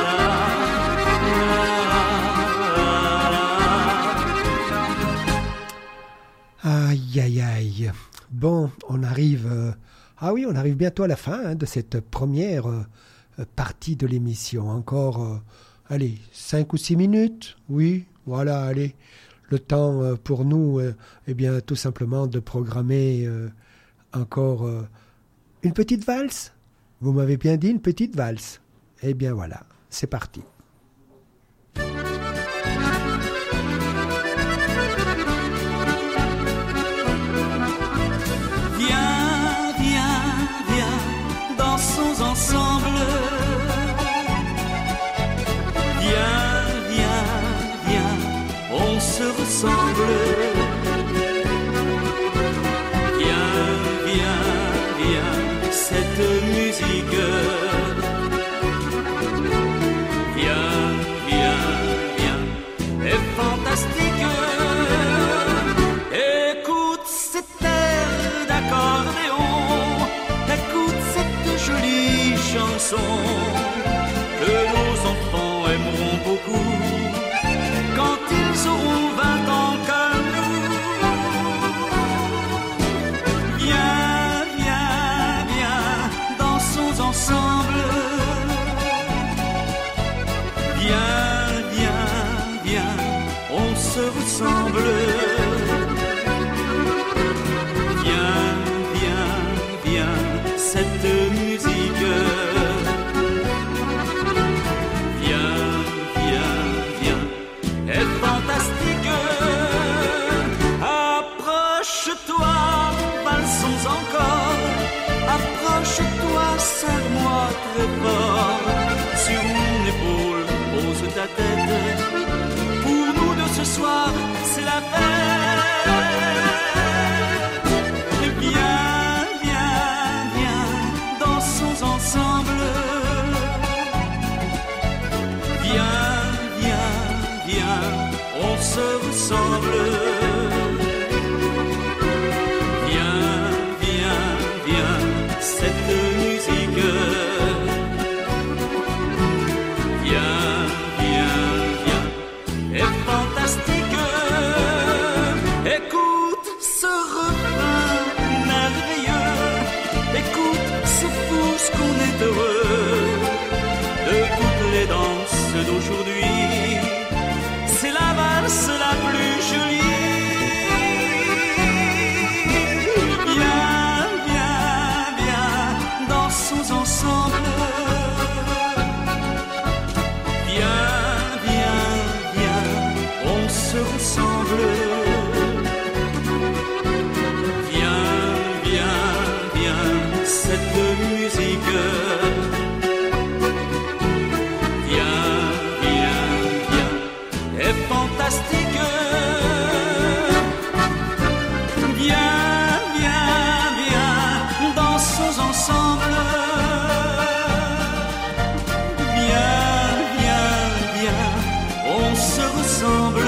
la, la, la. Aïe, aïe, aïe. Bon, on arrive... Euh... Ah oui, on arrive bientôt à la fin hein, de cette première euh, partie de l'émission. Encore, euh, allez, cinq ou six minutes. Oui, voilà, allez. Le temps euh, pour nous, euh, eh bien, tout simplement de programmer euh, encore euh, une petite valse. Vous m'avez bien dit une petite valse. Eh bien, voilà, c'est parti. Ensemble, viens, viens, viens, on se ressemble. Viens, viens, viens, cette musique. Viens, la fête. Viens, viens, viens, dansons ensemble. Viens, viens, viens, on se ressemble. Viens, viens, viens, cette musique. Viens, viens, viens, est fantastique. Écoute ce refrain merveilleux. Écoute, c'est fou ce qu'on est heureux. De toutes les danses d'aujourd'hui, c'est la valse la plus jolie. Viens, viens, viens, dansons ensemble. Viens, viens, viens, on se ressemble. Viens, viens, viens, cette musique. Viens, viens, viens, est fantastique. Viens, viens, viens, dansons ensemble. Viens, viens, viens, on se ressemble.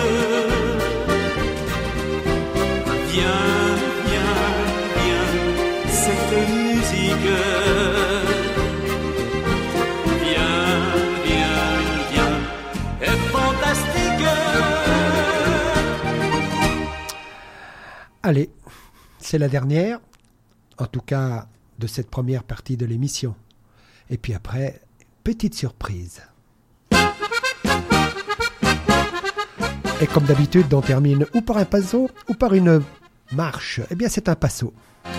Viens, viens, viens, cette musique. Viens, viens, viens, est fantastique. Allez, c'est la dernière, en tout cas de cette première partie de l'émission. Et puis après, petite surprise. Et comme d'habitude, on termine ou par un passo ou par une marche. Eh bien, c'est un passo.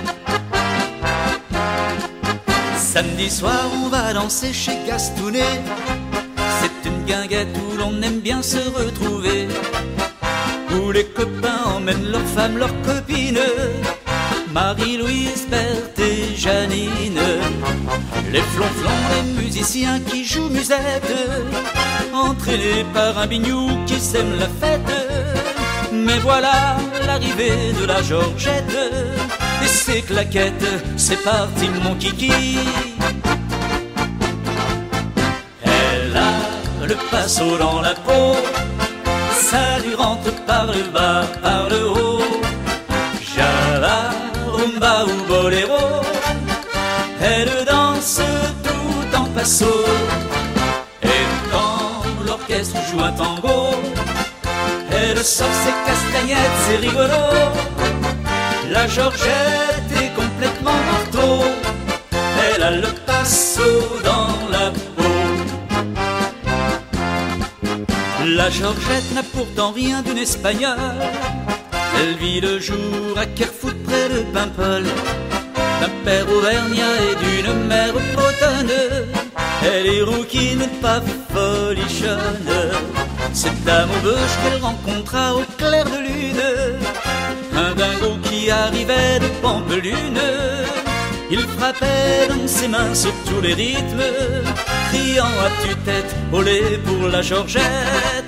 Samedi soir, on va danser chez Gastounet. C'est une guinguette où l'on aime bien se retrouver. Où les copains emmènent leurs femmes, leurs copines. Marie-Louise, Berthe et Janine. Les flonflons, les musiciens qui jouent musette. Entraînés par un bignou qui sème la fête. Mais voilà l'arrivée de la Georgette. Et ses claquettes, c'est parti mon kiki. Elle a le passo dans la peau. Ça lui rentre par le bas, par le haut. Java, rumba ou boléro. Elle danse tout en passo. Et quand l'orchestre joue un tango, elle sort ses castagnettes, c'est rigolo. La Georgette est complètement marteau. Elle a le passo dans la peau. La Georgette n'a pourtant rien d'une espagnole. Elle vit le jour à Kerfoot près de Paimpol. D'un père auvergnat et d'une mère bretonne. Elle est rouquine, pas folichonne. Cette dame au beuge qu'elle rencontra au clair de lune. Un dingo qui arrivait de Pampelune. Il frappait dans ses mains sur tous les rythmes, criant à tue-tête, olé pour la Georgette.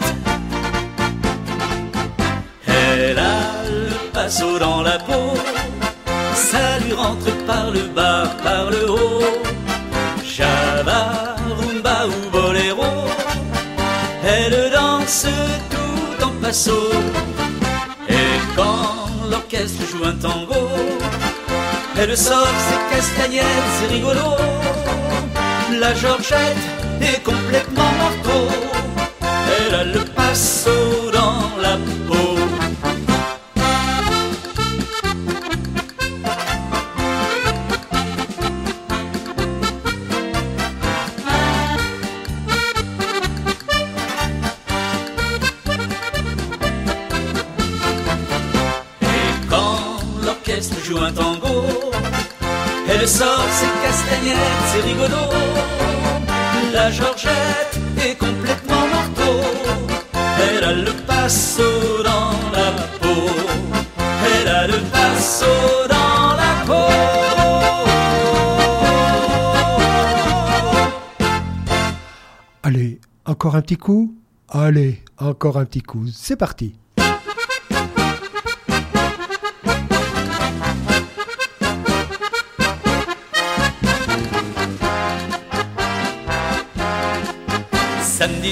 Elle a le passo dans la peau. Ça lui rentre par le bas, par le haut. Java, rumba ou boléro. Elle danse tout en passo. Et quand l'orchestre joue un tango, elle sort ses castagnettes, c'est rigolo. La Georgette est complètement marteau. Elle a le passo dans la peau. Joue un tango, elle sort ses castagnettes, c'est rigolo. La Georgette est complètement marteau. Elle a le passo dans la peau. Elle a le passo dans la peau. Allez, encore un petit coup. Allez, encore un petit coup. C'est parti.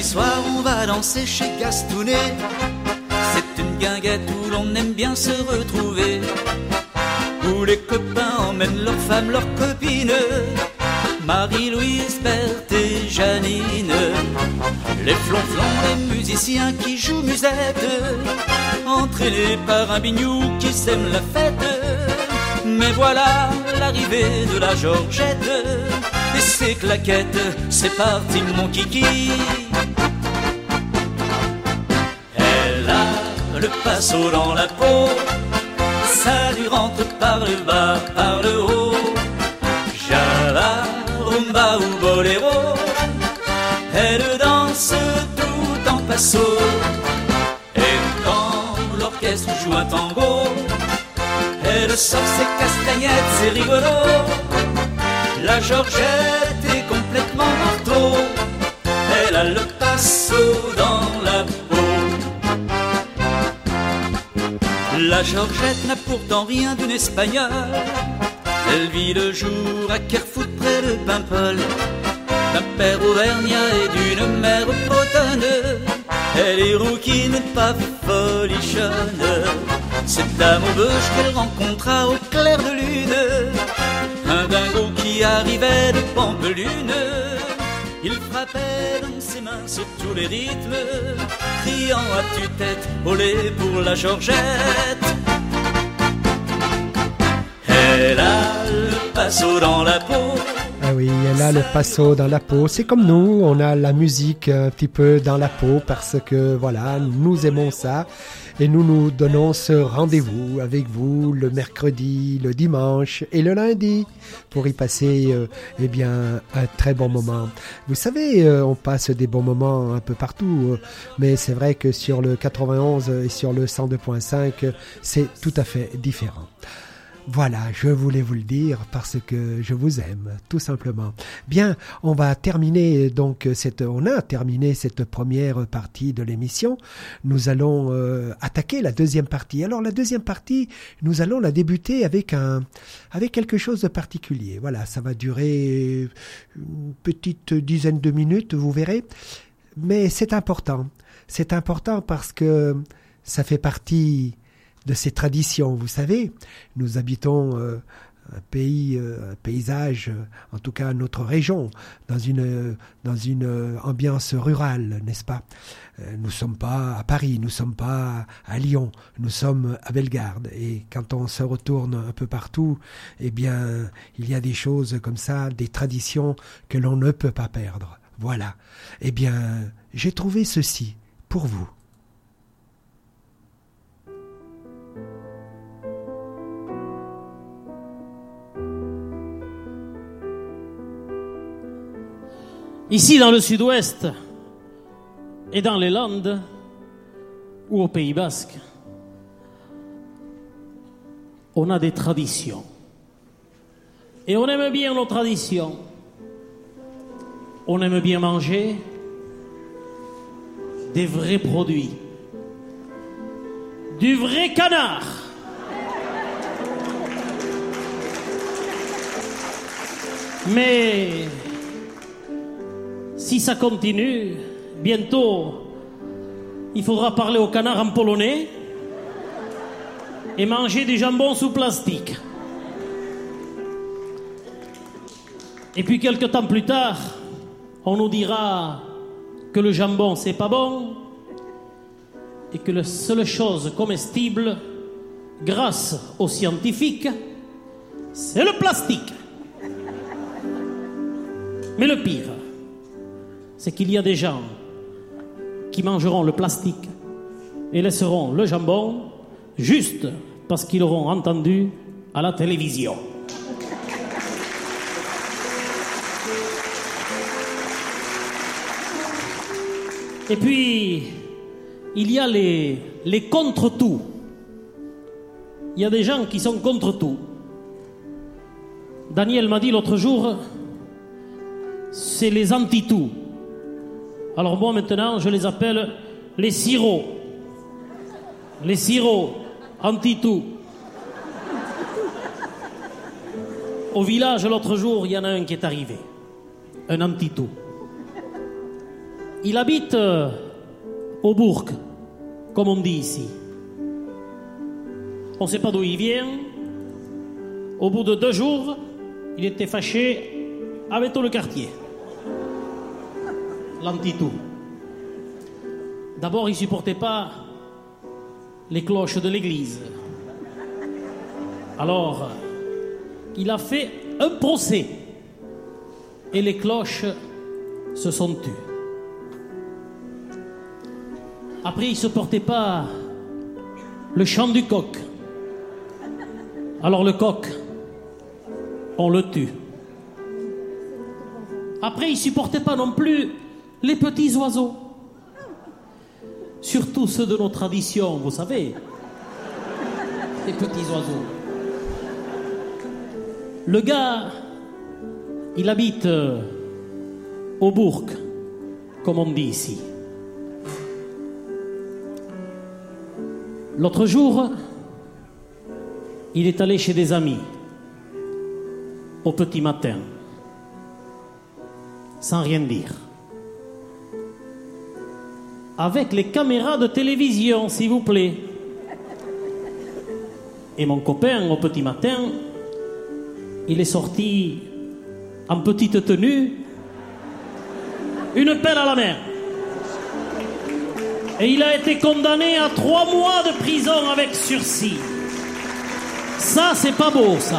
soir on va danser chez Gastounet. C'est une guinguette où l'on aime bien se retrouver, où les copains emmènent leurs femmes, leurs copines, Marie-Louise, Berthe et Janine. Les flonflons, les musiciens qui jouent musette, entraînés par un bignou qui sème la fête. Mais voilà l'arrivée de la Georgette et ses claquettes, c'est parti mon kiki. Elle a le pinceau dans la peau, ça lui rentre par le bas, par le haut. Java, rumba ou boléro, elle danse tout en passo. Et quand l'orchestre joue un tango, elle sort ses castagnettes, c'est rigolo. La Georgette est complètement marteau, elle a le passo dans la peau. La Georgette n'a pourtant rien d'une espagnole, elle vit le jour à Kerfoot près de Paimpol, d'un père auvergnat et d'une mère bretonne. Elle est rouquine, pas folichonne. Cette dame au beuge qu'elle rencontra au clair de lune, un dingo qui arrivait de Pampelune. Il frappait dans ses mains sur tous les rythmes, criant à tue-tête, olé pour la Georgette. Elle a le passo dans la peau. Ah oui, elle a le passo dans la peau. C'est comme nous, on a la musique un petit peu dans la peau parce que voilà, nous aimons ça. Et nous nous donnons ce rendez-vous avec vous le mercredi, le dimanche et le lundi pour y passer euh, eh bien, un très bon moment. Vous savez, euh, on passe des bons moments un peu partout, euh, mais c'est vrai que sur le quatre-vingt-onze et sur le cent deux point cinq, c'est tout à fait différent. Voilà, je voulais vous le dire parce que je vous aime, tout simplement. Bien, on va terminer donc cette, on a terminé cette première partie de l'émission. Nous allons euh, attaquer la deuxième partie. Alors la deuxième partie, nous allons la débuter avec un, avec quelque chose de particulier. Voilà, ça va durer une petite dizaine de minutes, vous verrez. Mais c'est important. C'est important parce que ça fait partie de ces traditions. Vous savez, nous habitons euh, un pays, euh, un paysage, euh, en tout cas notre région, dans une, euh, dans une euh, ambiance rurale, n'est-ce pas? euh, Nous ne sommes pas à Paris, nous ne sommes pas à Lyon, nous sommes à Bellegarde. Et quand on se retourne un peu partout, eh bien, il y a des choses comme ça, des traditions que l'on ne peut pas perdre. Voilà. Eh bien, j'ai trouvé ceci pour vous. Ici dans le sud-ouest et dans les Landes ou au Pays Basque, on a des traditions. Et on aime bien nos traditions. On aime bien manger des vrais produits. Du vrai canard. Mais si ça continue, bientôt, il faudra parler au canard en polonais et manger du jambon sous plastique. Et puis, quelque temps plus tard, on nous dira que le jambon, c'est pas bon et que la seule chose comestible, grâce aux scientifiques, c'est le plastique. Mais le pire, c'est qu'il y a des gens qui mangeront le plastique et laisseront le jambon juste parce qu'ils l'auront entendu à la télévision. Et puis, il y a les, les contre-tout. Il y a des gens qui sont contre tout. Daniel m'a dit l'autre jour, c'est les anti-tout. Alors moi maintenant, je les appelle les sirops. Les sirops, anti-tout. Au village, l'autre jour, il y en a un qui est arrivé. Un anti-tout. Il habite euh, au bourg, comme on dit ici. On ne sait pas d'où il vient. Au bout de deux jours, il était fâché avec tout le quartier. L'anti-tout. D'abord, il ne supportait pas les cloches de l'église. Alors, il a fait un procès. Et les cloches se sont tues. Après, il ne supportait pas le chant du coq. Alors le coq, on le tue. Après, il ne supportait pas non plus les petits oiseaux. Surtout ceux de nos traditions, vous savez. Les petits oiseaux. Le gars, il habite euh, au bourg, comme on dit ici. L'autre jour, il est allé chez des amis, au petit matin, sans rien dire. Avec les caméras de télévision, s'il vous plaît. Et mon copain, au petit matin, il est sorti en petite tenue, une pelle à la main. Et il a été condamné à trois mois de prison avec sursis. Ça, c'est pas beau, ça.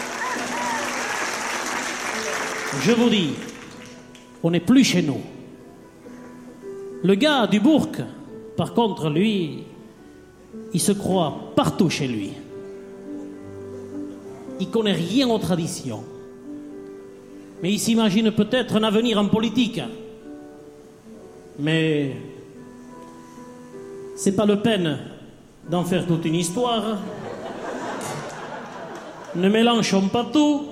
Je vous dis, on n'est plus chez nous. Le gars du bourg, par contre, lui, il se croit partout chez lui. Il connaît rien aux traditions. Mais il s'imagine peut-être un avenir en politique. Mais c'est pas la peine d'en faire toute une histoire. Ne mélangeons pas tout.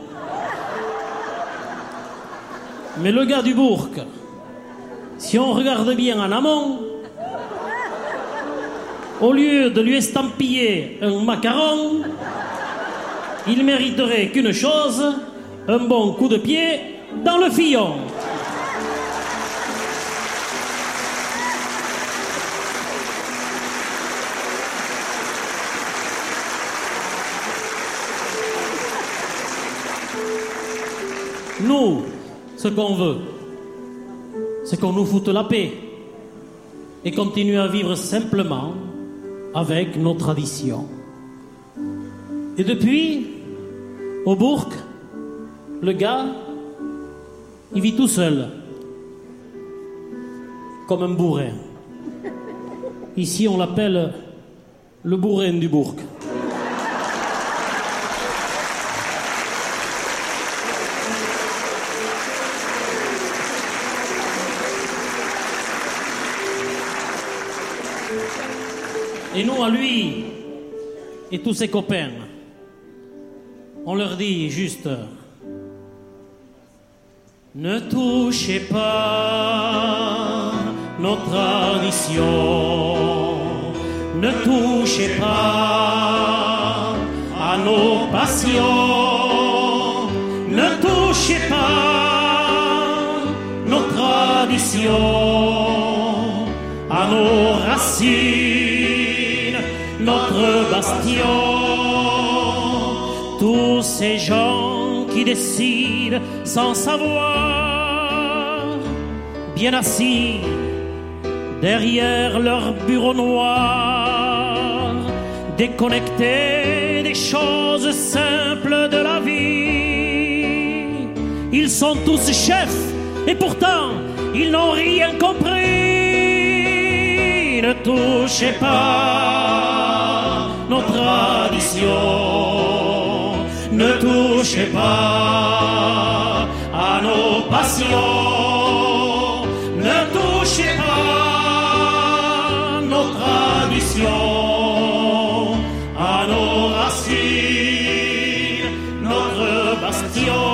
Mais le gars du bourg, si on regarde bien en amont, au lieu de lui estampiller un macaron, il mériterait qu'une chose, un bon coup de pied dans le fillon. Nous, ce qu'on veut, c'est qu'on nous foute la paix et continuer à vivre simplement avec nos traditions. Et depuis, au bourg, le gars, il vit tout seul, comme un bourrin. Ici, on l'appelle le bourrin du bourg. Et nous, à lui et tous ses copains, on leur dit juste: ne touchez pas nos traditions, ne touchez pas à nos passions, ne touchez pas nos traditions, à nos racines, notre bastion. Tous ces gens qui décident sans savoir, bien assis derrière leur bureau noir, déconnectés des choses simples de la vie. Ils sont tous chefs et pourtant ils n'ont rien compris. Ne touchez pas nos traditions, ne touchez pas à nos passions, ne touchez pas nos traditions, à nos racines, notre bastion.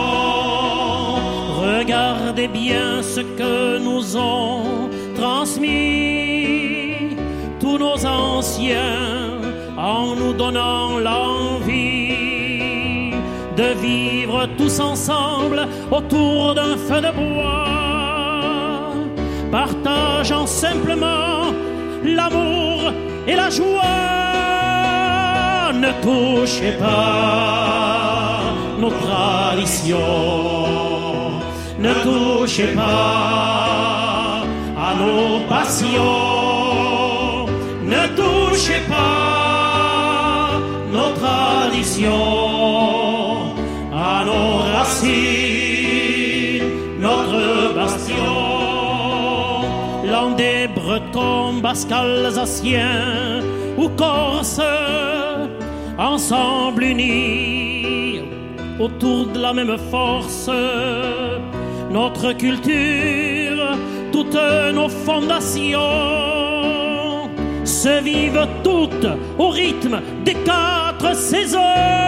Regardez bien ce que nous ont transmis tous nos anciens en nous donnant l'envie de vivre tous ensemble autour d'un feu de bois. partageant simplement l'amour et la joie. Ne touchez pas nos traditions, ne touchez pas à nos passions, ne touchez pas nos traditions, à nos racines, notre bastion. Landais, Bretons, Basques, Alsaciens ou Corses, ensemble unis autour de la même force, notre culture, toutes nos fondations se vivent toutes au rythme des quatre saisons.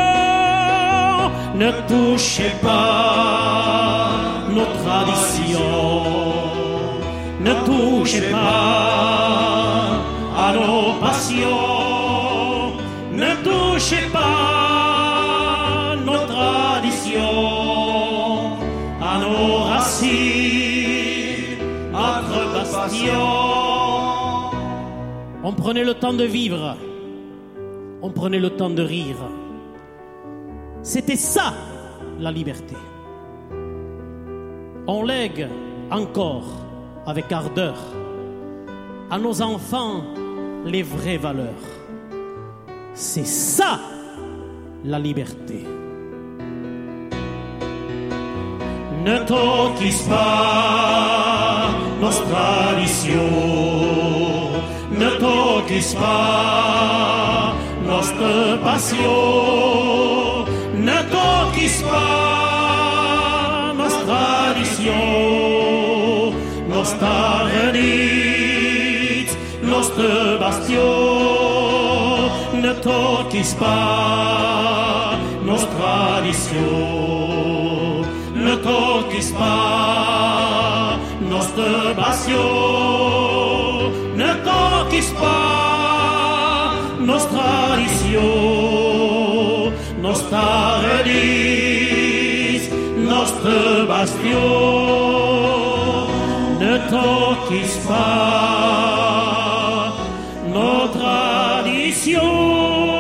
Ne touchez pas nos traditions, ne touchez pas à nos passions, ne touchez pas nos traditions, à nos racines, notre bastion. On prenait le temps de vivre, on prenait le temps de rire. C'était ça, la liberté. On lègue encore avec ardeur à nos enfants les vraies valeurs. C'est ça, la liberté. Ne toquis pas nos traditions, ne toquis pas notre passion, ne toquis pas nos traditions, nos starnits, nos bastions, ne toquis pas nos traditions, ne toquis pas nos bastions, ne toquis pas nos traditions, nos starnits, nos bastions, ne toquis pas nos traditions.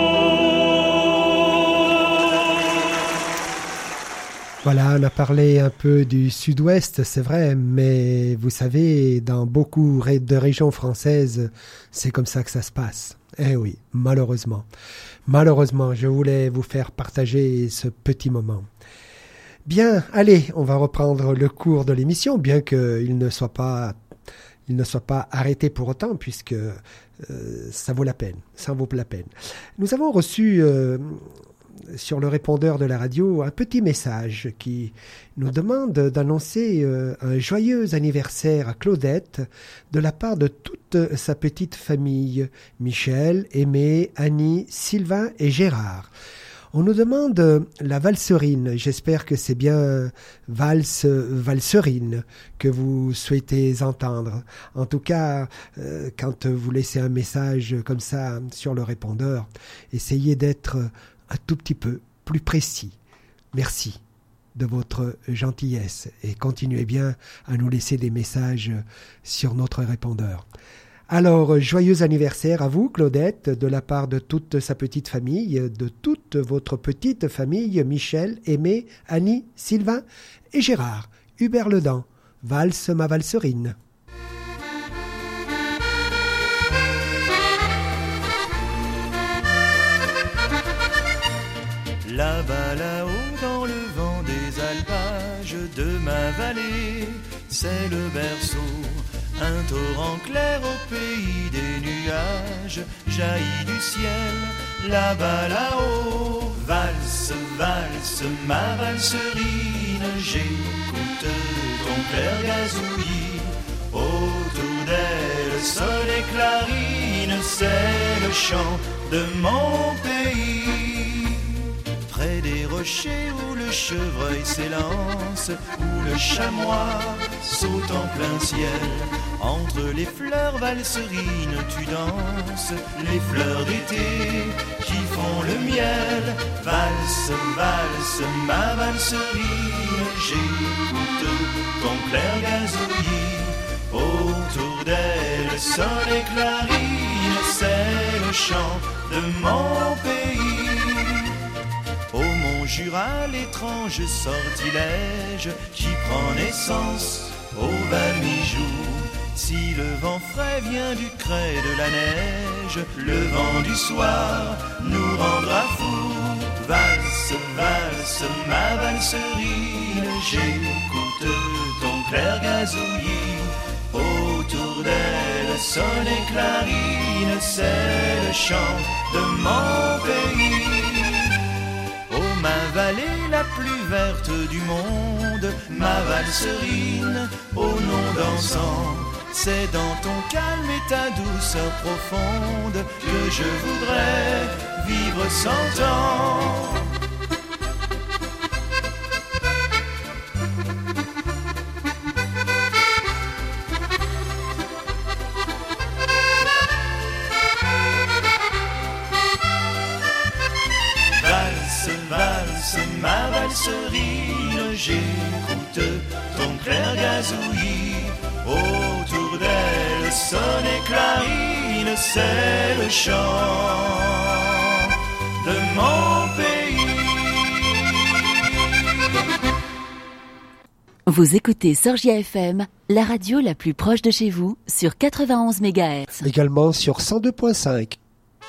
Voilà, on a parlé un peu du sud-ouest, c'est vrai, mais vous savez, dans beaucoup de régions françaises, c'est comme ça que ça se passe. Eh oui, malheureusement. Malheureusement, je voulais vous faire partager ce petit moment. Bien, allez, on va reprendre le cours de l'émission, bien qu'il ne soit pas, il ne soit pas arrêté pour autant, puisque euh, ça vaut la peine, ça vaut la peine. Nous avons reçu euh, sur le répondeur de la radio un petit message qui nous demande d'annoncer euh, un joyeux anniversaire à Claudette de la part de toute sa petite famille, Michel, Aimé, Annie, Sylvain et Gérard. On nous demande la valserine. J'espère que c'est bien valse, valserine que vous souhaitez entendre. En tout cas, euh, quand vous laissez un message comme ça sur le répondeur, essayez d'être un tout petit peu plus précis. Merci de votre gentillesse et continuez bien à nous laisser des messages sur notre répondeur. Alors, joyeux anniversaire à vous, Claudette, de la part de toute sa petite famille, de toute votre petite famille, Michel, Aimé, Annie, Sylvain et Gérard. Hubert Ledan, valse ma valserine. Là-bas, là-haut, dans le vent des alpages de ma vallée, c'est le berceau. Un torrent clair au pays des nuages jaillit du ciel, là-bas, là-haut. Valse, valse, ma valserine, j'écoute ton clair gazouillis. Autour d'elle, sol et clarine, c'est le chant de mon pays. Près des rochers où le chevreuil s'élance, où le chamois saute en plein ciel, entre les fleurs valserines tu danses, les fleurs d'été qui font le miel. Valse, valse, ma valserine, j'écoute ton clair gazouillis. Autour d'elle, le soleil clarine, c'est le chant de mon pays. Au Mont Jura, l'étrange sortilège qui prend naissance au Val-Mijou. Si le vent frais vient du crêt de la neige, le vent du soir nous rendra fous. Valse, valse, ma valserine, j'écoute ton clair gazouillis. Autour d'elle sonne et clarine, c'est le chant de mon pays. Oh, ma vallée la plus verte du monde, ma valserine, au nom dansant, c'est dans ton calme et ta douceur profonde que je voudrais vivre cent ans. Valse, valse, ma valserine, j'écoute ton clair gazouillis. Autour d'elle sonne et clarine, c'est le chant de mon pays. Vous écoutez Sorgia F M, la radio la plus proche de chez vous, sur quatre-vingt-onze mégahertz. Également sur cent deux point cinq.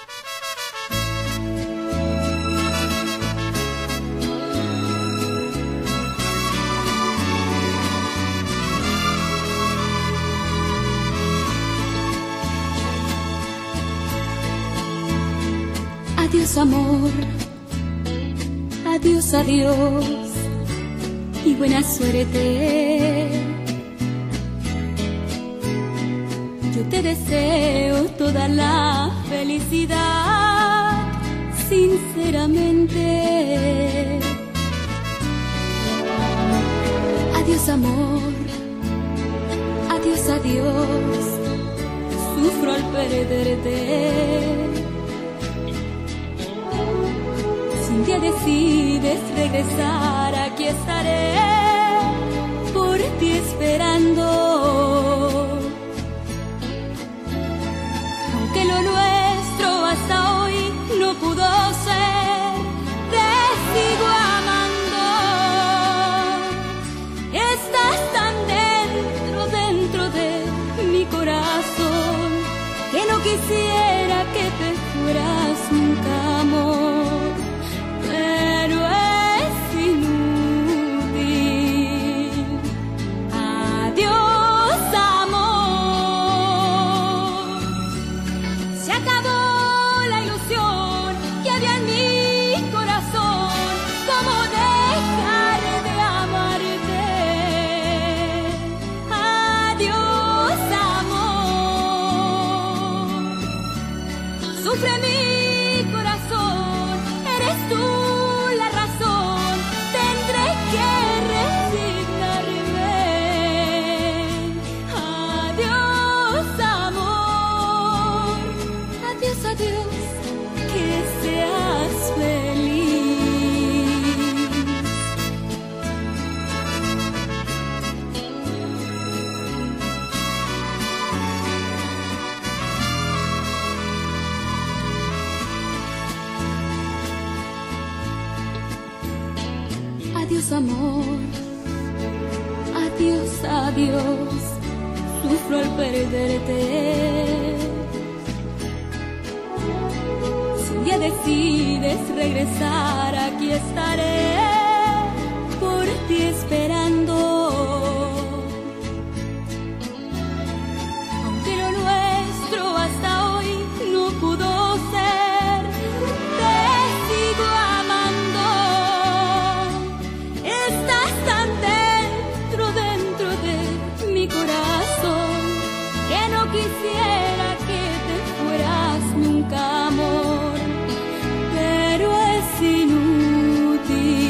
Adiós amor, adiós, adiós y buena suerte. Yo te deseo toda la felicidad, sinceramente. Adiós amor, adiós, adiós, sufro al perderte. Si un día decides regresar, aquí estaré por ti esperando. Aunque lo nuestro hasta hoy no pudo ser, te sigo amando. Estás tan dentro, dentro de mi corazón, que no quisiera que te fueras nunca, amor. Pero es inútil. Adiós, amor. Se acabó la ilusión que había en mi corazón. ¿Cómo dejar de amarte? Adiós, amor. Sufre mi corazón, eres tú. Adiós amor, adiós, adiós, sufro al perderte. Si un día decides regresar, aquí estaré por ti esperando. Aunque lo nuestro hasta hoy no pudo ser, te sigo amando. Estás tan dentro, dentro de mi corazón, que no quisiera que te fueras nunca, amor. Pero es inútil.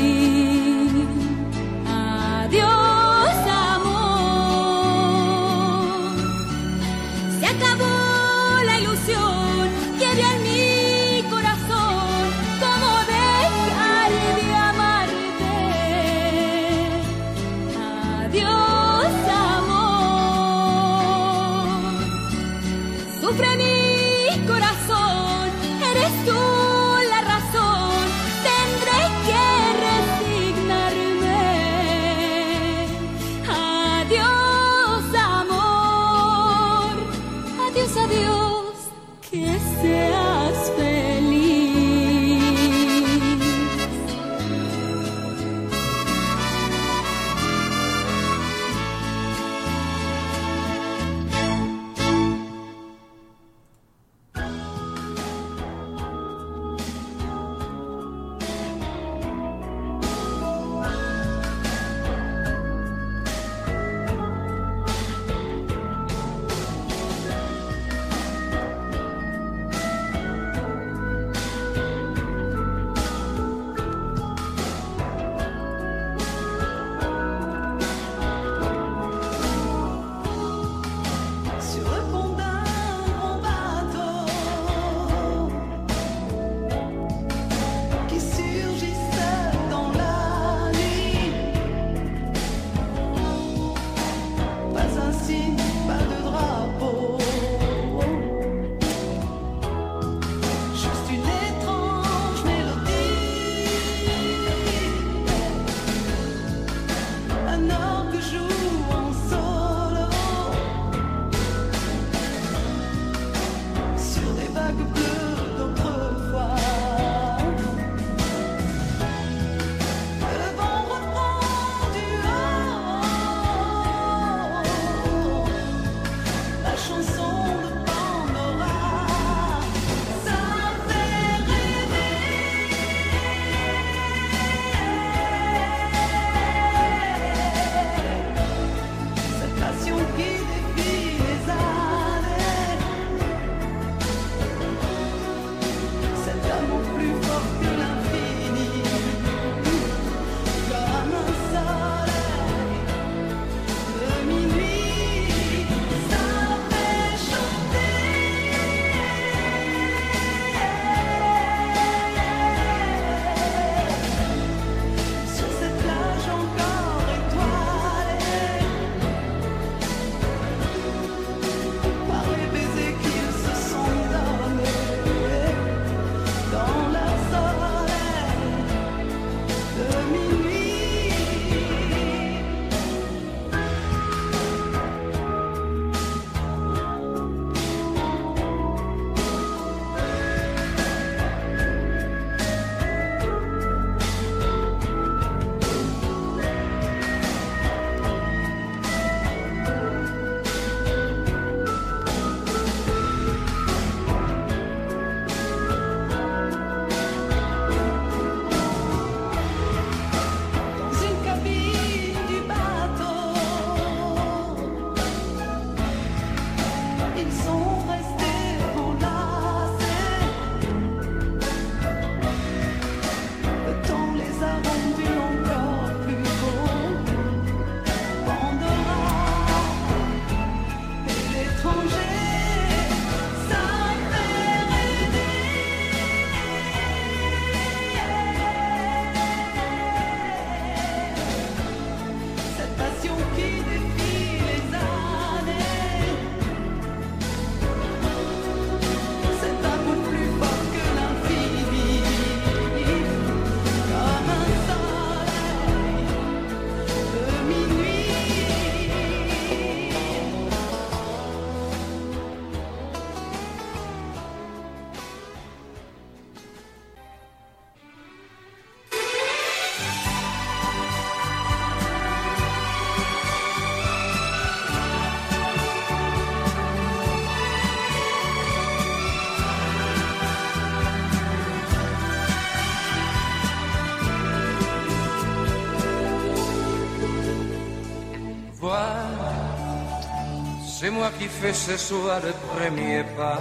c'est moi qui fais ce soir le premier pas.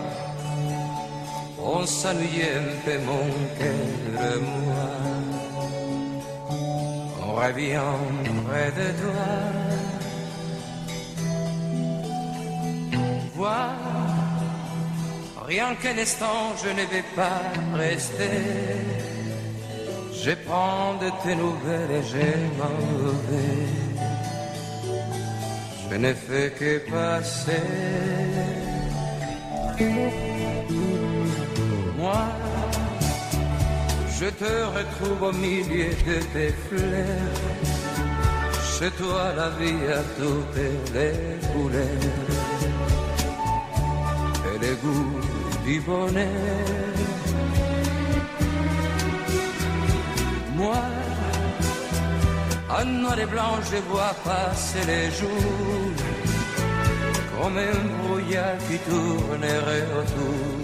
On s'ennuyait un peu mon cœur et moi. On revient près de toi. Vois, rien qu'un instant je ne vais pas rester. Je prends de tes nouvelles et je m'en vais. Je ne fais que passer. Moi, je te retrouve au milieu de tes fleurs. Chez toi la vie a toutes les couleurs et les goûts du bonheur. Moi, en noir et blanc, je vois passer les jours comme un brouillard qui tournerait autour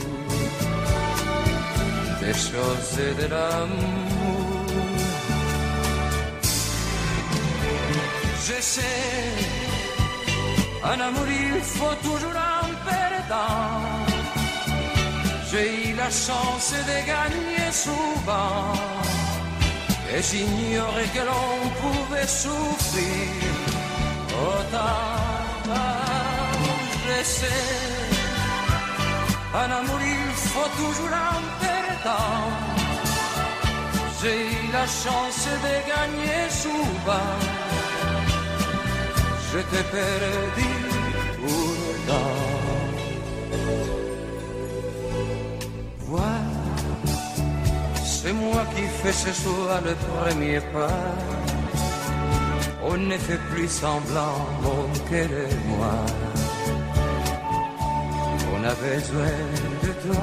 des choses de l'amour. Je sais, en amour il faut toujours un perdant. J'ai eu la chance de gagner souvent. Et j'ignorais que l'on pouvait souffrir autant. Je sais, en amour il faut toujours un perdant. J'ai eu la chance de gagner souvent. Je t'ai perdu pourtant. Vois, c'est moi qui fais ce soir le premier pas. On ne fait plus semblant, mon cœur et moi. On a besoin de toi.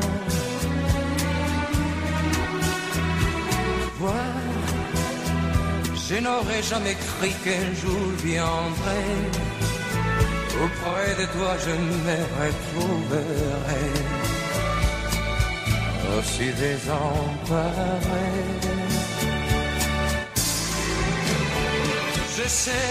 Vois, je n'aurais jamais cru qu'un jour viendrait. Auprès de toi je me retrouverai aussi désemparé. Je sais,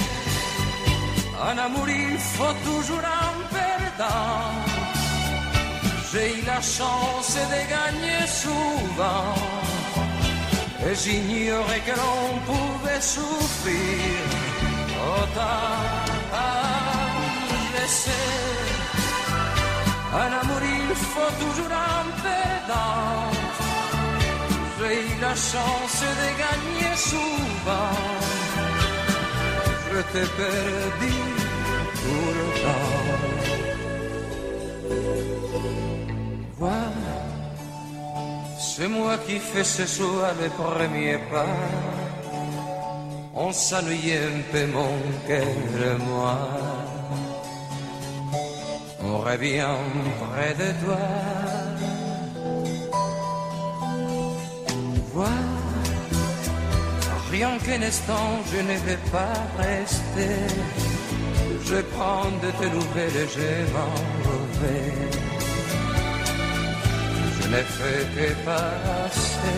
en amour il faut toujours un perdant. J'ai eu la chance de gagner souvent. Et j'ignorais que l'on pouvait souffrir autant. Je sais, en amour il faut toujours un perdant. J'ai eu la chance de gagner souvent. Je t'ai perdu tout le temps. Voilà, c'est moi qui fais ce soir le premier pas. On s'ennuyait un peu mon cœur et moi. On revient près de toi. Vois, rien qu'un instant je ne vais pas rester. Je prends de tes nouvelles et je m'en vais. Je ne fais que passer.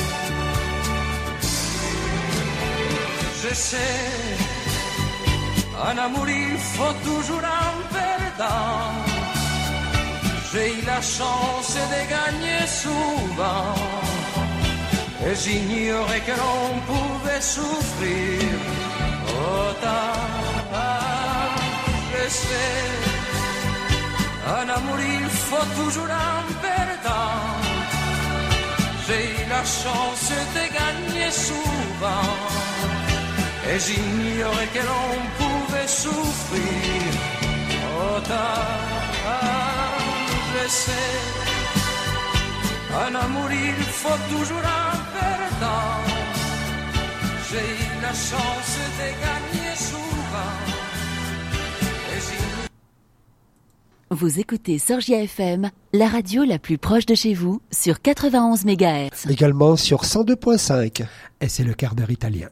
Je sais, en amour il faut toujours un perdant. J'ai eu la chance de gagner souvent. Et j'ignorais que l'on pouvait souffrir autant. Je sais, en amour il faut toujours un perdant. J'ai eu la chance de gagner souvent. Et j'ignorais que l'on pouvait souffrir autant. Je sais, en amour il faut toujours un perdant. J'ai eu la chance de gagner souvent. Et j'ignorais... Vous écoutez Sorgia F M, la radio la plus proche de chez vous, sur quatre-vingt-onze mégahertz. Également sur cent deux virgule cinq. Et c'est le quart d'heure italien.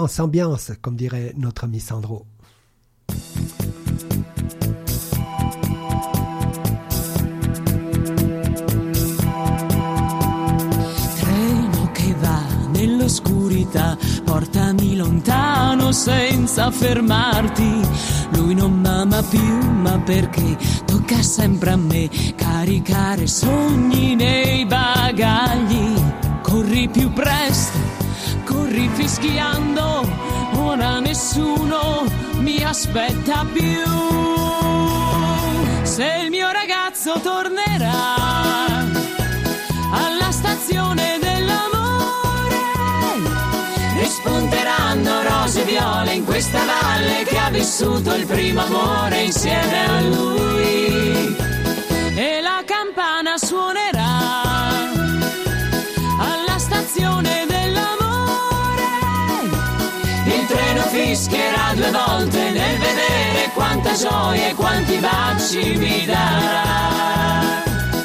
ambiance, ambiance, comme dirait notre ami Sandro. Treno che va nell'oscurità, portami lontano senza fermarti. Lui non m'ama più, ma perché tocca sempre a me caricare sogni nei bagagli. Corri più presto, corri fischiando, ora nessuno mi aspetta più. Se il mio ragazzo tornerà alla stazione dell'amore, rispunteranno rose e viole in questa valle che ha vissuto il primo amore insieme a lui. E la campana suonerà alla stazione dell'amore, il treno fischierà due volte nel vedere quanta gioia e quanti baci mi darà.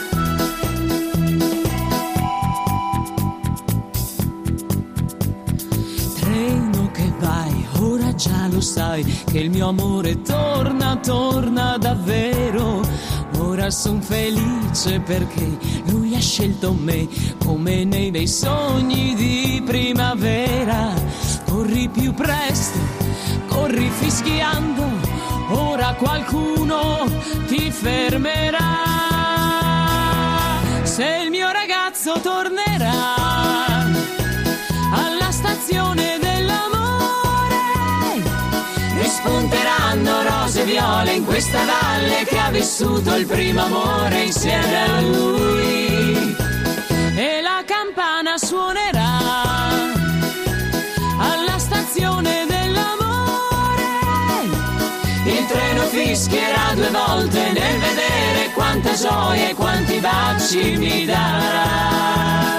Treno che vai, ora già lo sai che il mio amore torna, torna davvero. Ora son felice perché lui ha scelto me come nei miei sogni di primavera. Corri più presto, corri fischiando, ora qualcuno ti fermerà. Se il mio ragazzo tornerà alla stazione dell'amore, rispunteranno rose e viole in questa valle che ha vissuto il primo amore insieme a lui. E la campana suonerà alla stazione dell'amore, il treno fischierà due volte nel vedere quanta gioia e quanti baci mi darà.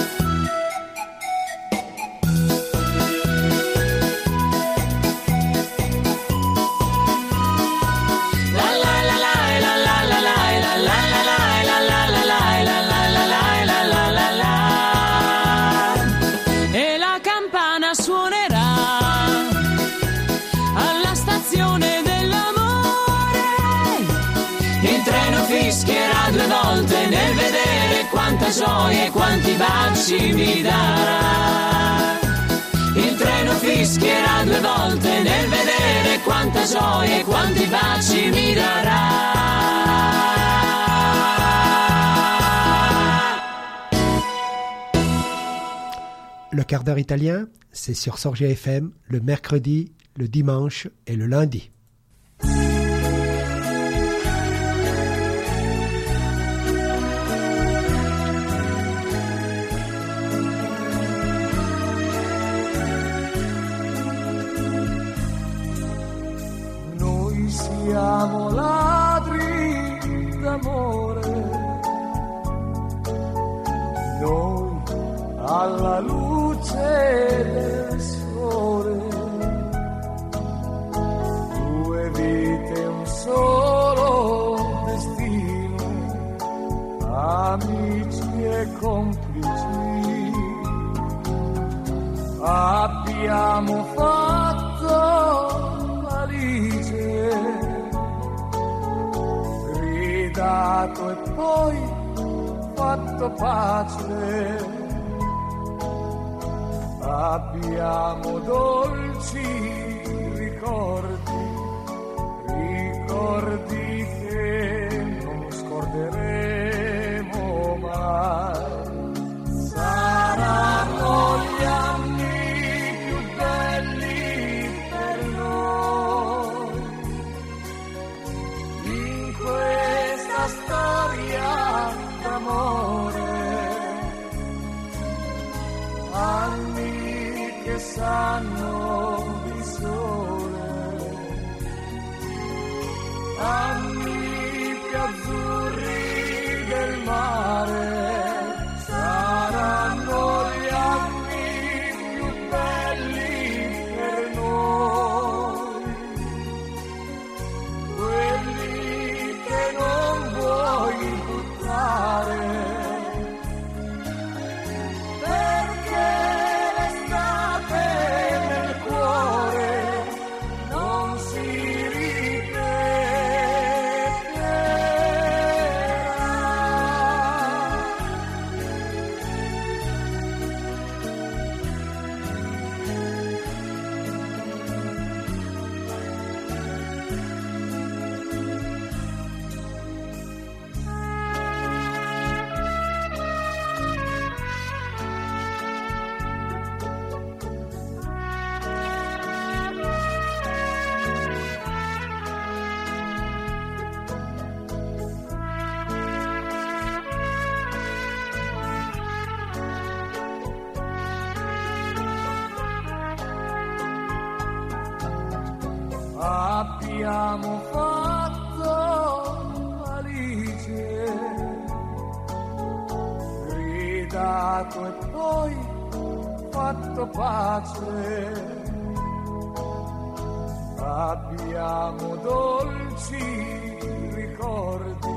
Fischierà due volte nel vedere quanta gioia e quanti baci mi darà. Il treno fischierà due volte nel vedere quanta gioia e quanti baci mi darà. Le quart d'heure italien, c'est sur Sorgia F M le mercredi, le dimanche et le lundi. Siamo ladri d'amore, noi alla luce del sole, due vite, un solo destino, amici e complici, abbiamo fatto valigie, dato e poi fatto pace, abbiamo dolci ricordi, ricordi che non scorderemo mai. Saranno gli anni più belli per noi in questa storia d'amore, anni che sanno di sole, anni più azzurri del mare, saranno gli anni più belli per noi, quelli che non vuoi buttare, perché l'estate nel cuore abbiamo fatto valigie, gridato e poi fatto pace. Abbiamo dolci ricordi,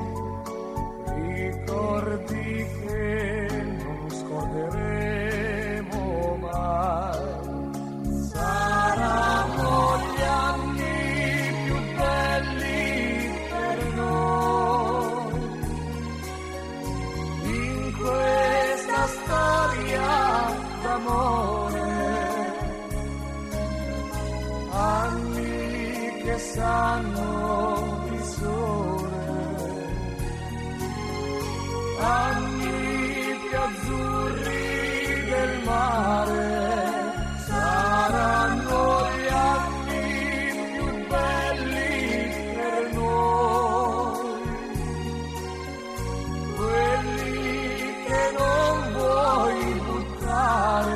ricordi che non scorderemo mai. Saranno gli anni più belli per noi in questa storia d'amore. Anni che sanno di sole, anni più azzurri del mare, saranno gli anni più belli per noi, quelli che non vuoi buttare.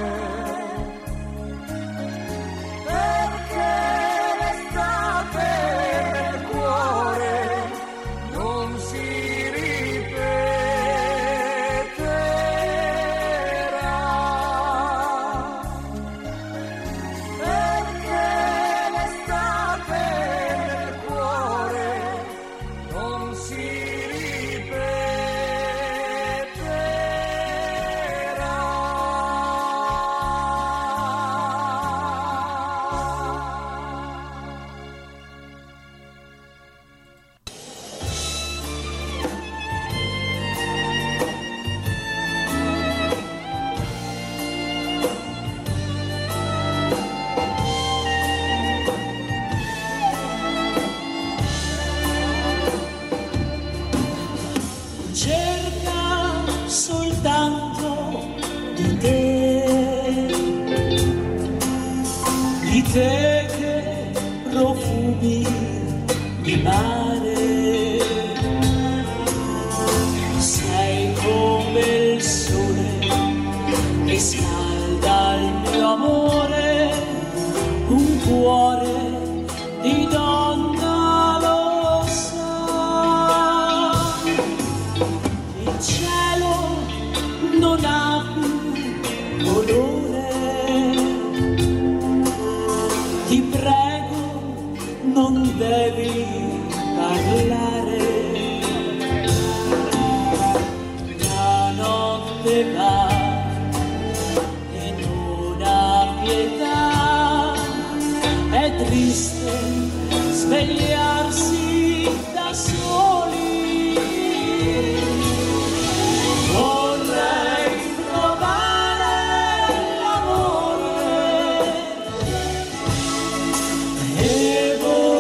Te che profumi di mare, sei come il sole che scalda il mio amore, un cuore di donna lo sa. Il cielo non ha più colore, non devi parlare, la notte va e non ha pietà, è triste svegliarsi da soli, vorrei trovare l'amore e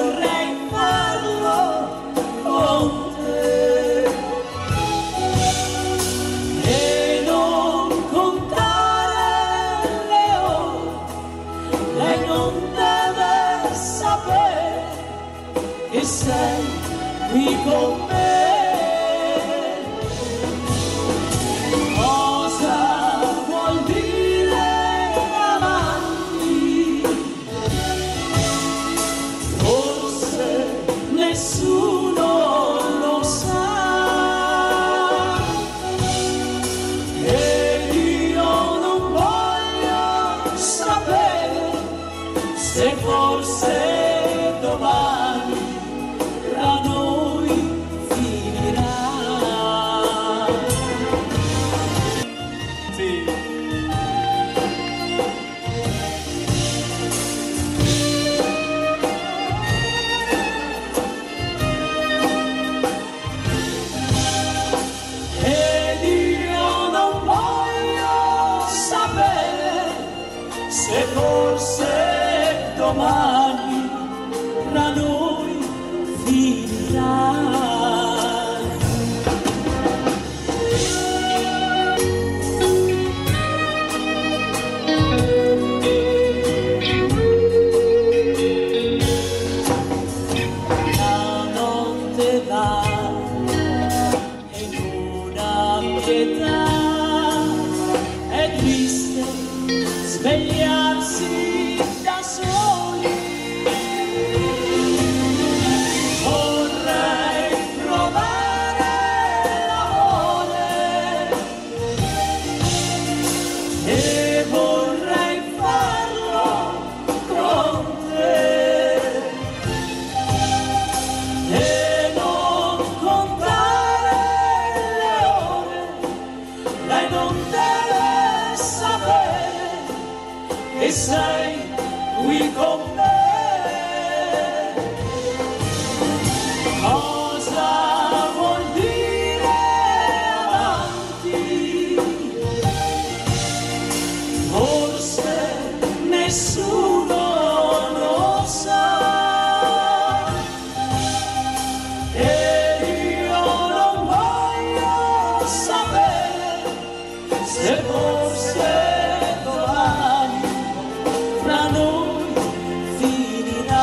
sei qui con me. Cosa vuol dire amanti? Forse nessuno lo sa, ed io non voglio sapere se forse domani tra noi finirà. Sì. Ed io non voglio sapere se forse domani tra noi finirà. La notte va e non ha pietà, è triste svegliarsi da soli. e sei qui con me. Cosa vuol dire avanti? Forse nessuno lo sa. E io non voglio sapere se forse domani fra noi finirà.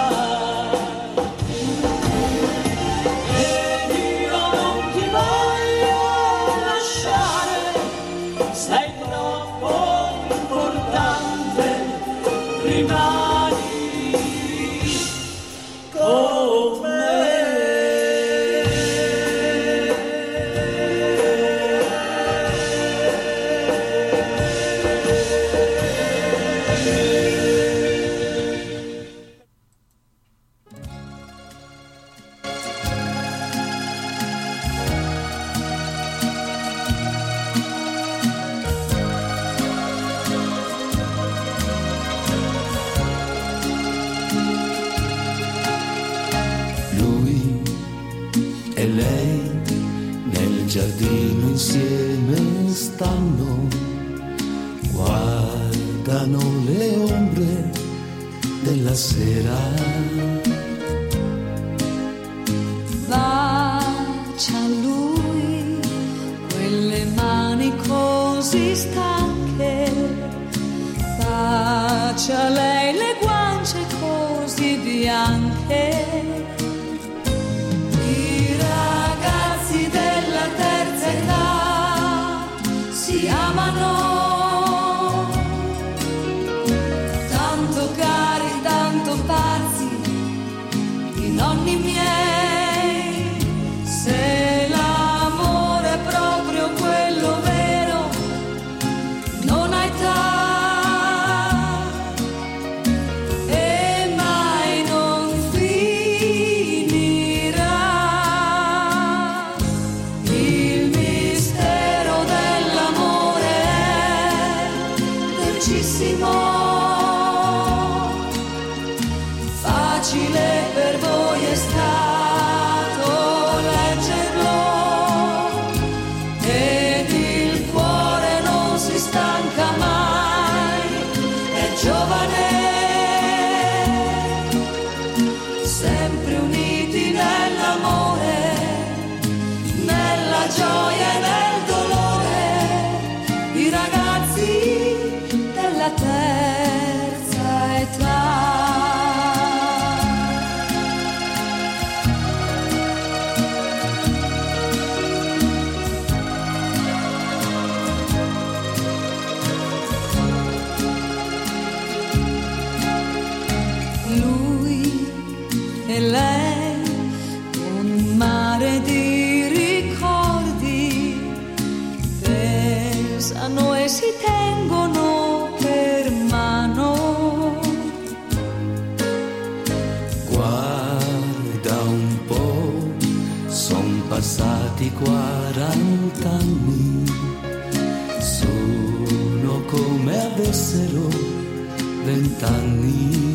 E io non ti voglio lasciare, sei troppo importante, rimani con me. Lui e lei nel giardino insieme stanno, guardano le ombre della sera. Bacia lui quelle mani così stanche, bacia lei le guance così bianche. I ragazzi della terza età si amano, tanto cari, tanto pazzi, i nonni miei. Se l'amore è proprio quello vero, non ha età e mai non finirà. Il mistero dell'amore è dolcissimo, facile per voi è stato leggerlo, ed il cuore non si stanca mai, è giovane, sempre uniti nell'amore, nella gioia e nel dolore, i ragazzi della terza età. Lui e lei, un mare di ricordi, pesano e si tengono per mano. Guarda un po', son passati quarant'anni, sono come avessero vent'anni.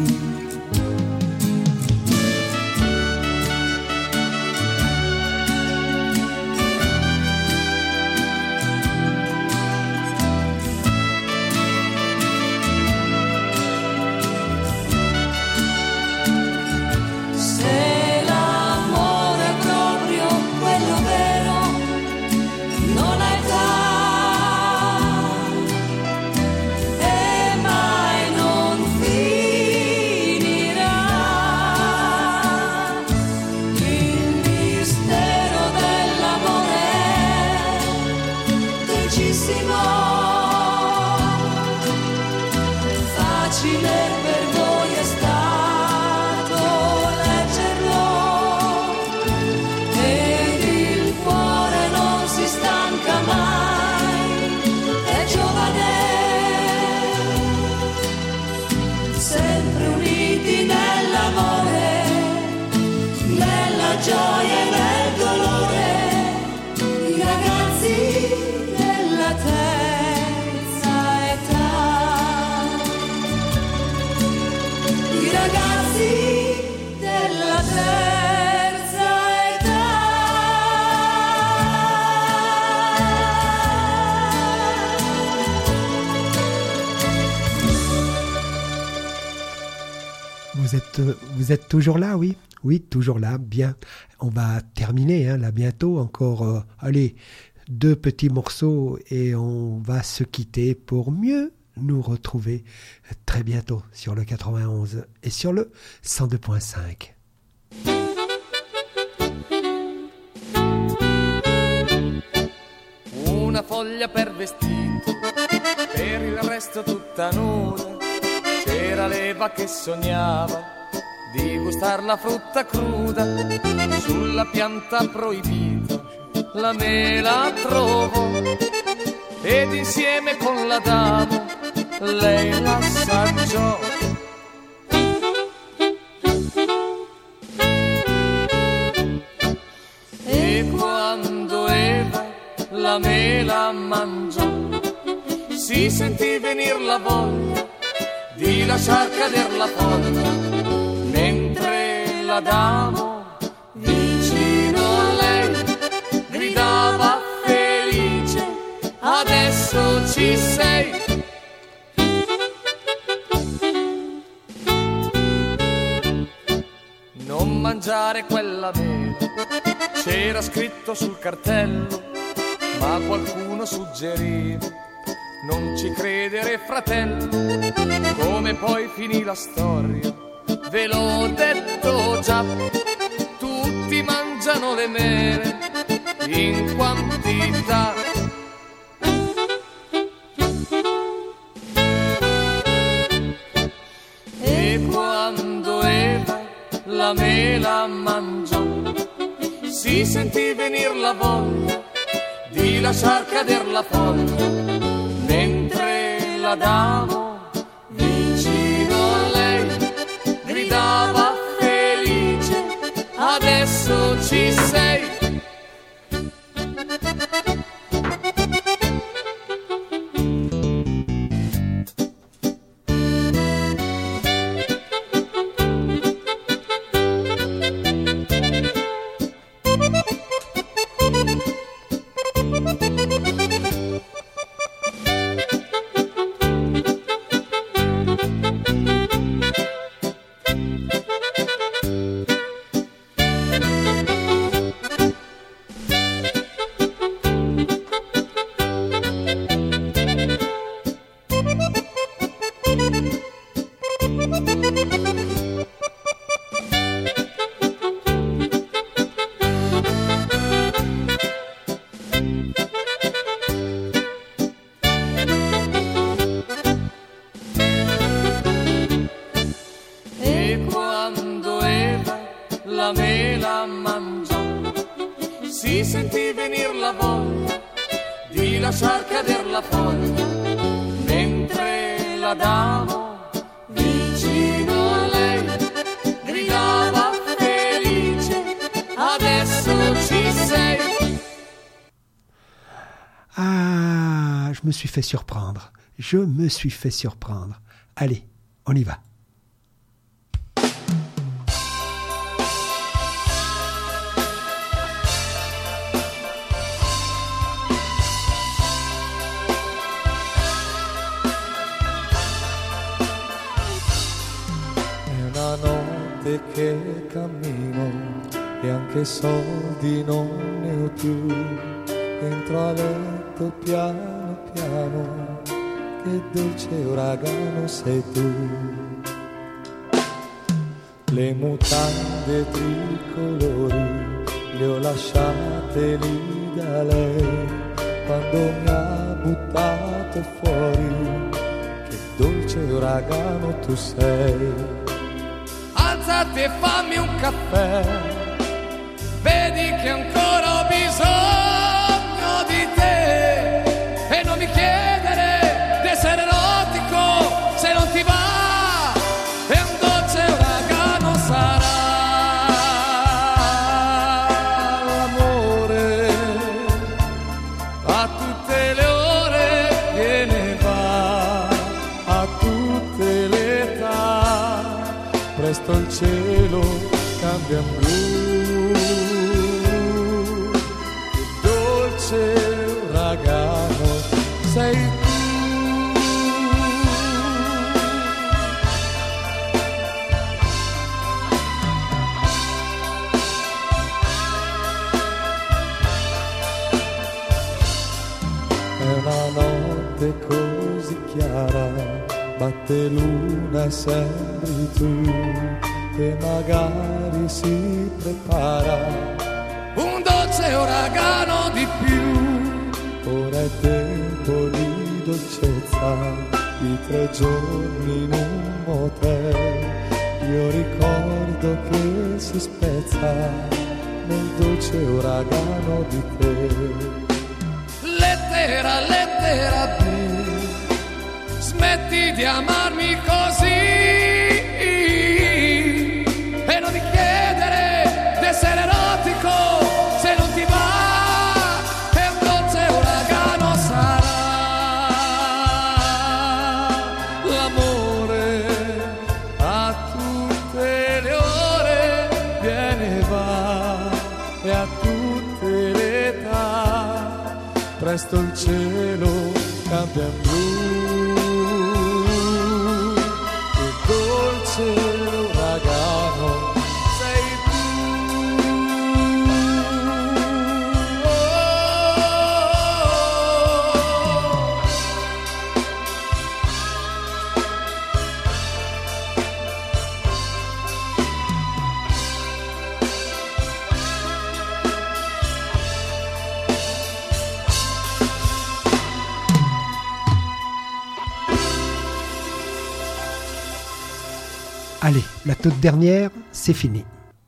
Se l'amore è proprio quello vero, non ha età e mai non finirà. êtes, vous êtes toujours là, oui? Oui, toujours là, bien. On va terminer, hein, là, bientôt. Encore, euh, allez, deux petits morceaux et on va se quitter pour mieux nous retrouver très bientôt sur le quatre-vingt-onze et sur le cent deux virgule cinq. Una foglia per vestito, per il resto tutta nuda. C'era l'Eva che sognava di gustar la frutta cruda. Sulla pianta proibita la mela trovo, ed insieme con la dama lei l'assaggiò. E quando Eva la mela mangiò, si sentì venir la voglia di lasciar cader la foglia, mentre la dama vicino a lei gridava felice: adesso ci sei. Non mangiare quella mela, c'era scritto sul cartello, ma qualcuno suggeriva: non ci credere, fratello. Come poi finì la storia ve l'ho detto già, tutti mangiano le mele in quantità. E quando Eva la mela mangiò, si sentì venir la voglia di lasciar cader la foglia, mentre la dama vicino a lei gridava felice: adesso ci sei. Fait surprendre. Je me suis fait surprendre. Allez, on y va. È una notte che cammino e anche soldi non ne ho più. Entro a letto piano piano, che dolce uragano sei tu. Le mutande tricolori le ho lasciate lì da lei quando mi ha buttato fuori. Che dolce uragano tu sei. Alzati e fammi un caffè, vedi che ancora ho bisogno di te. E non mi chiedere di essere erotico se non ti va, e un dolce uragano sarà. L'amore a tutte le ore viene e va, a tutte le età. Presto il cielo cambia in blu. Che dolce uragano sei tu. notte così chiara, batte l'una e sembri tu, e magari si prepara un dolce uragano di più. Ora è tempo di dolcezza, di tre giorni in un motel. Io ricordo che si spezza nel dolce uragano di te. Lettera, lettera blu, smetti di amarmi così e non di chiedere di essere erotico se non ti va, e un dolce uragano sarà. L'amore a tutte le ore viene e va, e a tutte le età presto il cielo cambia in blu, e dolce uragano sei tu. Allez, la toute dernière, c'est fini.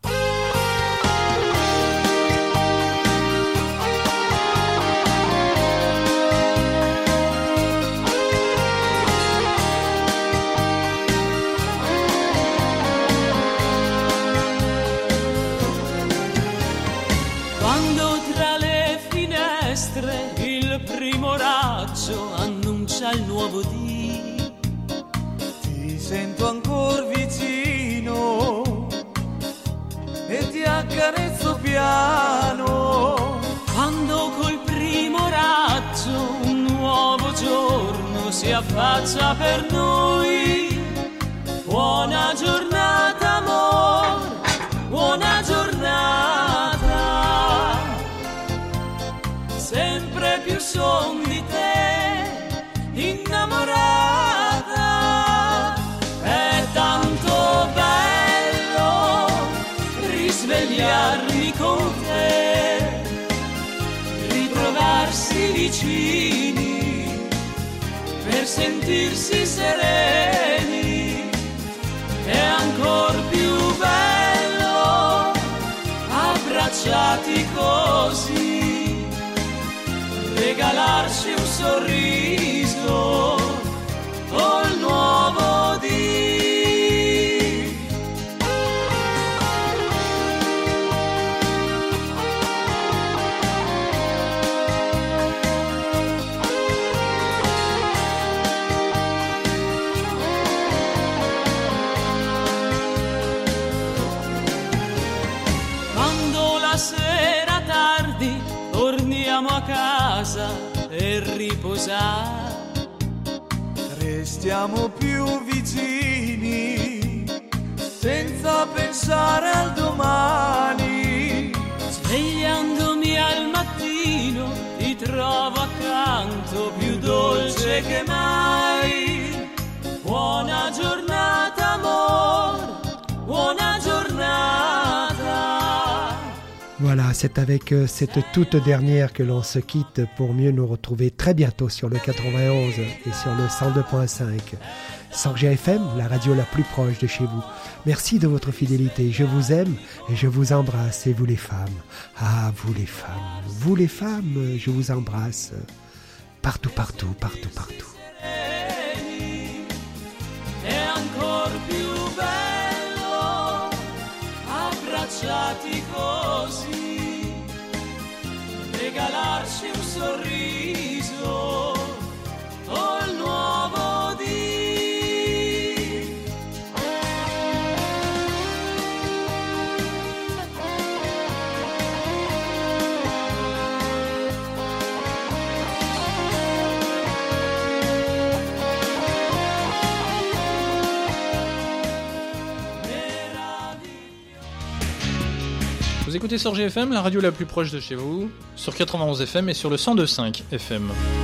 Quando tra le finestre il primo raggio annuncia il nuovo dì, Ti sento ancor vicino e ti accarezzo piano. quando col primo raggio un nuovo giorno si affaccia per noi. Buona giornata amor, buona giornata, sempre più son di te innamorata. È tanto bello risvegliarmi con te, ritrovarsi vicini per sentirsi sereni. È ancor più bello abbracciati così, regalarci un sorriso col nuovo dì. Quando la sera tardi torniamo a casa per riposare, Restiamo più vicini senza pensare al domani. svegliandomi al mattino ti trovo accanto più dolce che mai. Buona giornata amor, buona giornata. Voilà, c'est avec euh, cette toute dernière que l'on se quitte pour mieux nous retrouver très bientôt sur le quatre-vingt-onze et sur le cent deux point cinq. Sorgia F M, la radio la plus proche de chez vous. Merci de votre fidélité, je vous aime et je vous embrasse. Et vous les femmes, ah vous les femmes, vous les femmes, je vous embrasse partout, partout, partout, partout. È ancor più bello abbracciati così, regalarci un sorriso col nuovo dì. Vous écoutez Sorgia F M, la radio la plus proche de chez vous, sur quatre-vingt-onze F M et sur le cent deux point cinq F M.